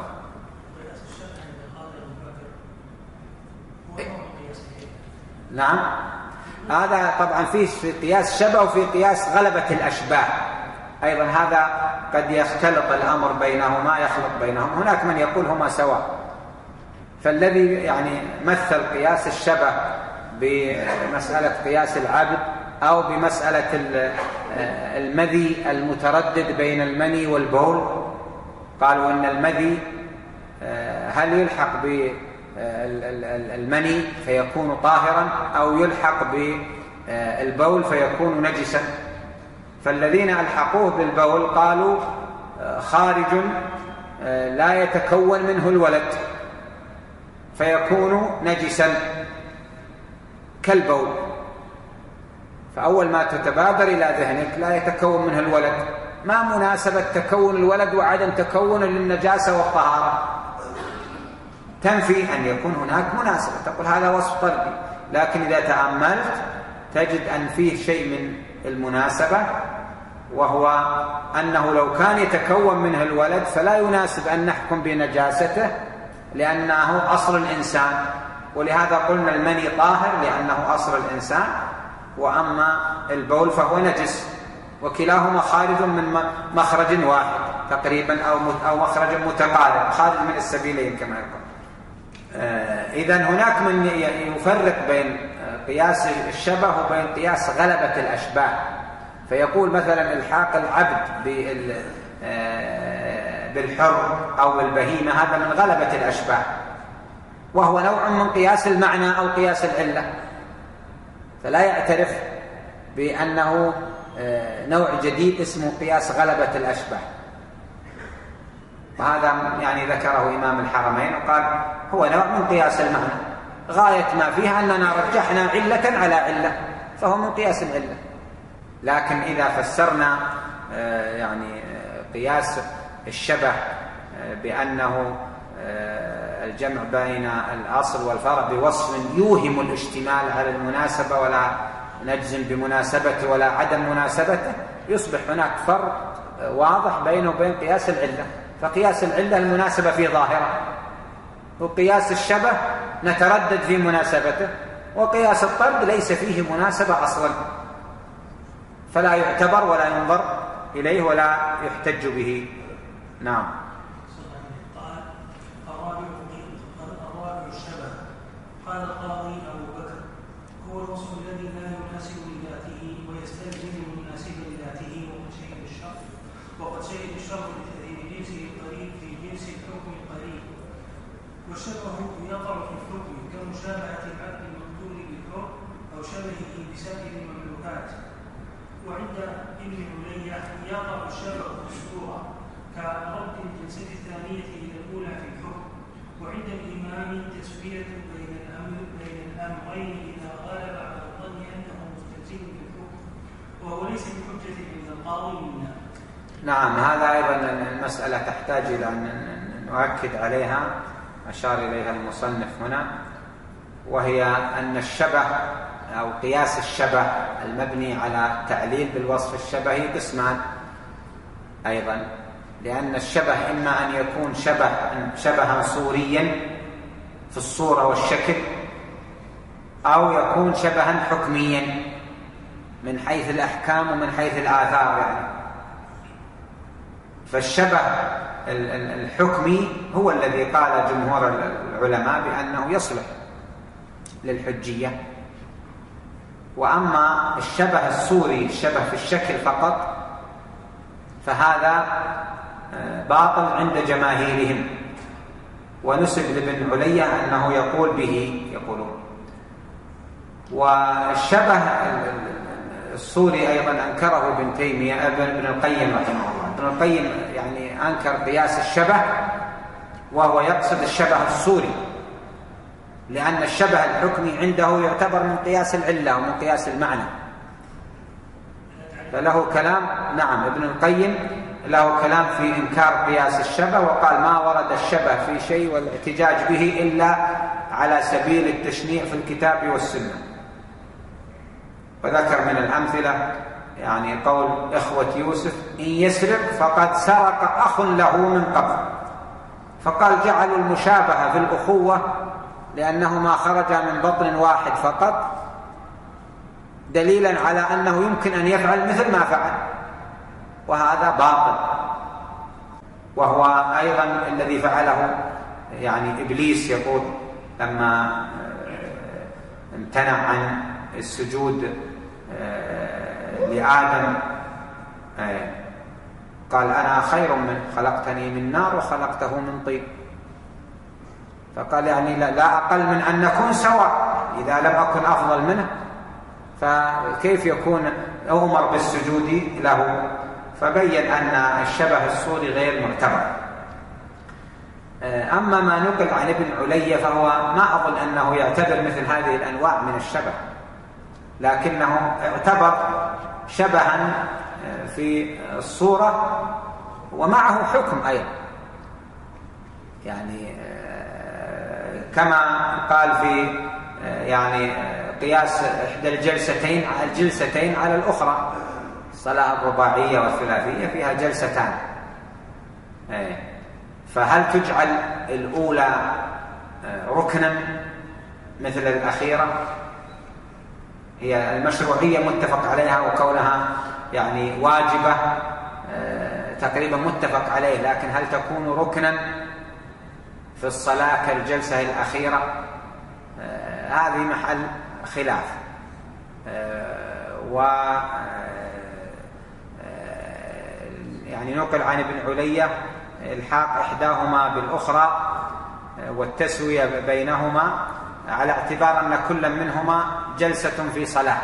نعم هذا طبعا فيه في قياس شبه وفي قياس غلبة الأشباه أيضا، هذا قد يختلط الأمر بينهما يخلط بينهم. هناك من يقول هما سواء، فالذي يعني مثل قياس الشبه بمسألة قياس العبد أو بمسألة المذي المتردد بين المني والبول، قالوا إن المذي هل يلحق بالمني فيكون طاهرا أو يلحق بالبول فيكون نجسا. فالذين ألحقوه بالبول قالوا خارج لا يتكون منه الولد فيكون نجسا كالبول. فأول ما تتبادر إلى ذهنك لا يتكون منه الولد، ما مناسبة تكون الولد وعدم تكون للنجاسة والطهارة؟ تنفي أن يكون هناك مناسبة، تقول هذا وصف طردي. لكن إذا تأملت تجد أن فيه شيء من المناسبة، وهو أنه لو كان يتكون منه الولد فلا يناسب أن نحكم بنجاسته لأنه أصل الإنسان، ولهذا قلنا المني طاهر لأنه أصل الإنسان، وأما البول فهو نجس، وكلاهما خارج من مخرج واحد تقريبا أو مخرج متقارب، خارج من السبيلين كما يقول. إذن هناك من يفرق بين قياس الشبه وبين قياس غلبة الأشباه، فيقول مثلا الحاق العبد بالحر أو بالبهيمة هذا من غلبة الأشباه، وهو نوع من قياس المعنى أو قياس العلة، فلا يعترف بأنه نوع جديد اسمه قياس غلبة الأشباه. وهذا يعني ذكره إمام الحرمين وقال هو نوع من قياس المعنى، غاية ما فيها أننا رجحنا علة على علة، فهو من قياس العلة. لكن إذا فسرنا يعني قياس الشبه بأنه الجمع بين الأصل والفرع بوصف يوهم الاشتمال على المناسبة ولا نجزم بمناسبته ولا عدم مناسبته، يصبح هناك فرق واضح بينه وبين قياس العلة. فقياس العلة المناسبة في ظاهرة، وقياس الشبه نتردد في مناسبته، وقياس الطرد ليس فيه مناسبة أصلا، فلا يعتبر ولا ينظر إليه ولا يحتج به. نعم. الرابع الشبه. قال القاضي أبو بكر هو الوصف الذي لا يناسب لذاته ويستلزم المناسب لذاته وقد شهد الشرط وقد شهد الشرط لتأثير جنسه القريب في جنس الحكم القريب. والشبه يقع في الحكم كمشابهة العبد المقتول بالحر أو شبهه بسائر المملوكات. وعند ابن علية يقع الشبه في الصورة كرد الجنسة الثانية إلى الأولى في الحكم. وعند الإمام تسوية بين الأمر بين الأمرين إذا غلب على الظن أنه مستلزم بالحكم، وهو ليس بحجة عند القاضي منا. نعم، هذا أيضا المسألة تحتاج إلى أن نؤكد عليها، أشار إليها المصنف هنا، وهي أن الشبه أو قياس الشبه المبني على تعليل بالوصف الشبهي قسمان أيضا، لأن الشبه إما أن يكون شبه شبها صوريا في الصورة والشكل، أو يكون شبها حكميا من حيث الأحكام ومن حيث الآثار يعني. فالشبه الحكمي هو الذي قال جمهور العلماء بأنه يصلح للحجية، وأما الشبه الصوري الشبه في الشكل فقط فهذا باطل عند جماهيرهم، ونسب لابن علية أنه يقول به يقولون. والشبه الصوري أيضا أنكره ابن تيمية ابن القيم رحمه الله. ابن القيم يعني أنكر قياس الشبه وهو يقصد الشبه الصوري، لأن الشبه الحكمي عنده يعتبر من قياس العلة ومن قياس المعنى، فله كلام. نعم، ابن القيم له كلام في إنكار قياس الشبه، وقال ما ورد الشبه في شيء والاحتجاج به إلا على سبيل التشنيع في الكتاب والسنة. وذكر من الأمثلة يعني قول إخوة يوسف: إن يسرق فقد سرق أخ له من قبل. فقال جعلوا المشابهة في الأخوة لأنهما خرجا من بطن واحد فقط دليلا على أنه يمكن أن يفعل مثل ما فعل، وهذا باطل. وهو أيضا الذي فعله يعني إبليس، يقول لما امتنع عن السجود لآدم قال: أنا خير منه، خلقتني من نار وخلقته من طين. فقال يعني لا أقل من أن نكون سواء، إذا لم أكن أفضل منه فكيف يكون أمر بالسجود له؟ فبين أن الشبه الصوري غير معتبر. أما ما نقل عن ابن علي فهو ما أظن أنه يعتبر مثل هذه الأنواع من الشبه، لكنه اعتبر شبها في الصورة ومعه حكم أيضا، يعني كما قال في يعني قياس إحدى الجلستين الجلستين على الأخرى. الصلاة الرباعية والثلاثية فيها جلستان، فهل تجعل الأولى ركنا مثل الأخيرة؟ هي المشروعية متفق عليها، وكونها يعني واجبة تقريبا متفق عليه، لكن هل تكون ركنا في الصلاة كالجلسة الأخيرة؟ هذه محل خلاف. و يعني نقل عن ابن علية الحاق إحداهما بالأخرى والتسوية بينهما على اعتبار أن كل منهما جلسة في صلاة،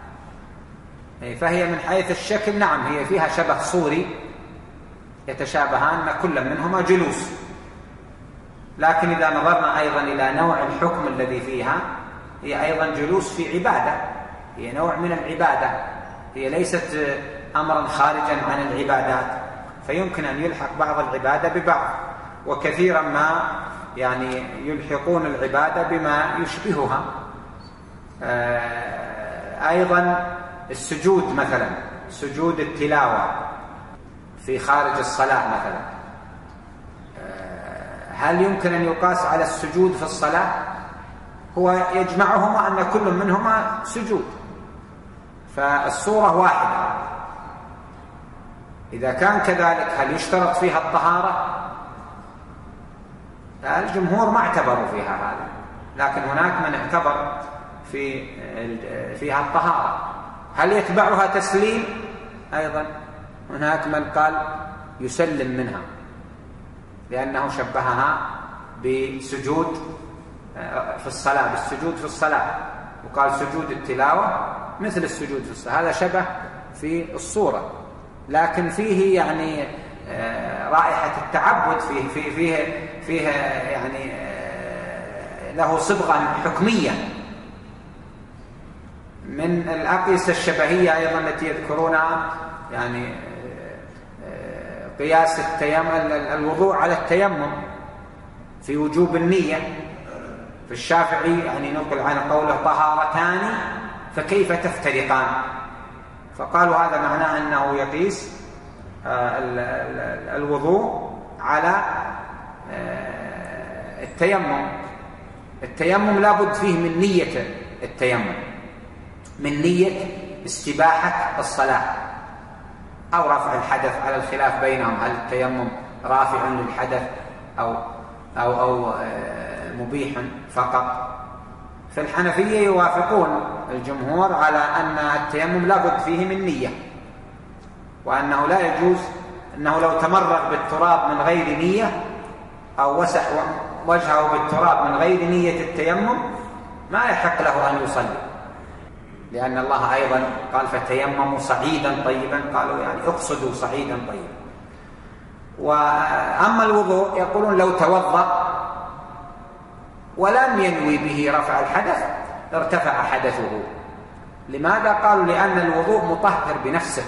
فهي من حيث الشكل نعم هي فيها شبه صوري يتشابهان، أن كل منهما جلوس، لكن إذا نظرنا أيضا إلى نوع الحكم الذي فيها هي أيضا جلوس في عبادة، هي نوع من العبادة، هي ليست أمرا خارجا عن العبادات، فيمكن أن يلحق بعض العبادة ببعض، وكثيرا ما يعني يلحقون العبادة بما يشبهها. أيضا السجود مثلا، سجود التلاوة في خارج الصلاة مثلا، هل يمكن أن يقاس على السجود في الصلاة؟ هو يجمعهما أن كل منهما سجود، فالصورة واحدة. إذا كان كذلك هل يشترط فيها الطهارة؟ الجمهور ما اعتبروا فيها هذا، لكن هناك من اعتبر في فيها الطهارة. هل يتبعها تسليم؟ أيضا هناك من قال يسلم منها، لأنه شبهها بسجود في الصلاة، بالسجود في الصلاة، وقال سجود التلاوة مثل السجود في الصلاة، هذا شبه في الصورة، لكن فيه يعني رائحة التعبد، فيه فيه فيه, فيه يعني له صبغة حكمية. من الأقيسة الشبهية أيضا التي يذكرونها يعني قياس التيمم، الوضوء على التيمم في وجوب النية. في الشافعي يعني نقل عن قوله طهارتان فكيف تفترقان، فقالوا هذا معناه أنه يقيس الوضوء على التيمم. التيمم لابد فيه من نية التيمم، من نية استباحة الصلاة أو رفع الحدث، على الخلاف بينهم هل التيمم رافع للحدث أو أو أو مبيح فقط. فالحنفية يوافقون الجمهور على أن التيمم لابد فيه من نية، وأنه لا يجوز أنه لو تمرغ بالتراب من غير نية أو وسح وجهه بالتراب من غير نية التيمم ما يحق له أن يصلي، لأن الله أيضا قال فتيمموا صعيدا طيبا، قالوا يعني اقصدوا صعيدا طيبا. وأما الوضوء يقولون لو توضأ ولم ينوي به رفع الحدث ارتفع حدثه. لماذا؟ قالوا لأن الوضوء مطهر بنفسه،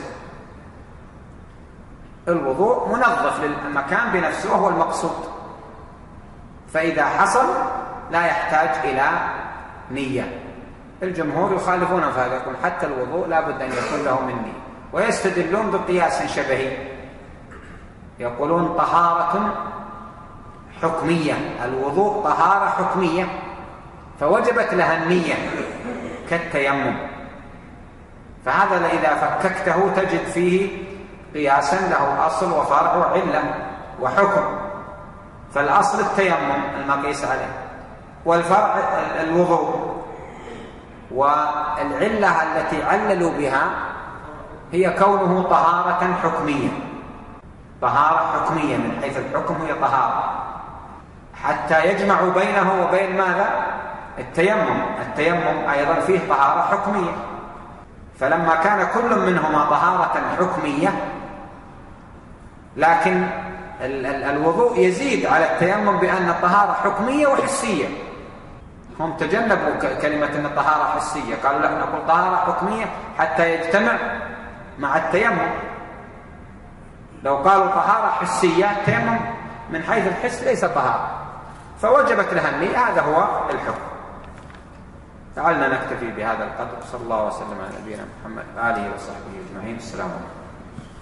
الوضوء منظف للمكان بنفسه وهو المقصود، فإذا حصل لا يحتاج إلى نية. الجمهور يخالفون في هذا، يقول حتى الوضوء لا بد أن يكون له من نية، ويستدلون بقياس شبهي، يقولون طهارة حكمية، الوضوء طهارة حكمية فوجبت لها النية كالتيمم، فهذا إذا فككته تجد فيه قياسا له أصل وفرع وعلة وحكم، فالأصل التيمم المقيس عليه، والفرع الوضوء، والعلة التي عللوا بها هي كونه طهارة حكمية، طهارة حكمية من حيث الحكم هي طهارة، حتى يجمع بينه وبين ماذا؟ التيمم. التيمم أيضا فيه طهارة حكمية، فلما كان كل منهما طهارة حكمية، لكن الوضوء يزيد على التيمم بأن الطهارة حكمية وحسية. هم تجنبوا كلمة أن الطهارة حسية، قالوا لا، نقول طهارة حكمية حتى يجتمع مع التيمم. لو قالوا طهارة حسية، التيمم من حيث الحس ليس طهارة، فوجبت لها النية، هذا هو الحكم. لعلنا نكتفي بهذا القدر. صلى الله وسلم على نبينا محمد وآله وصحبه أجمعين. السلام عليكم.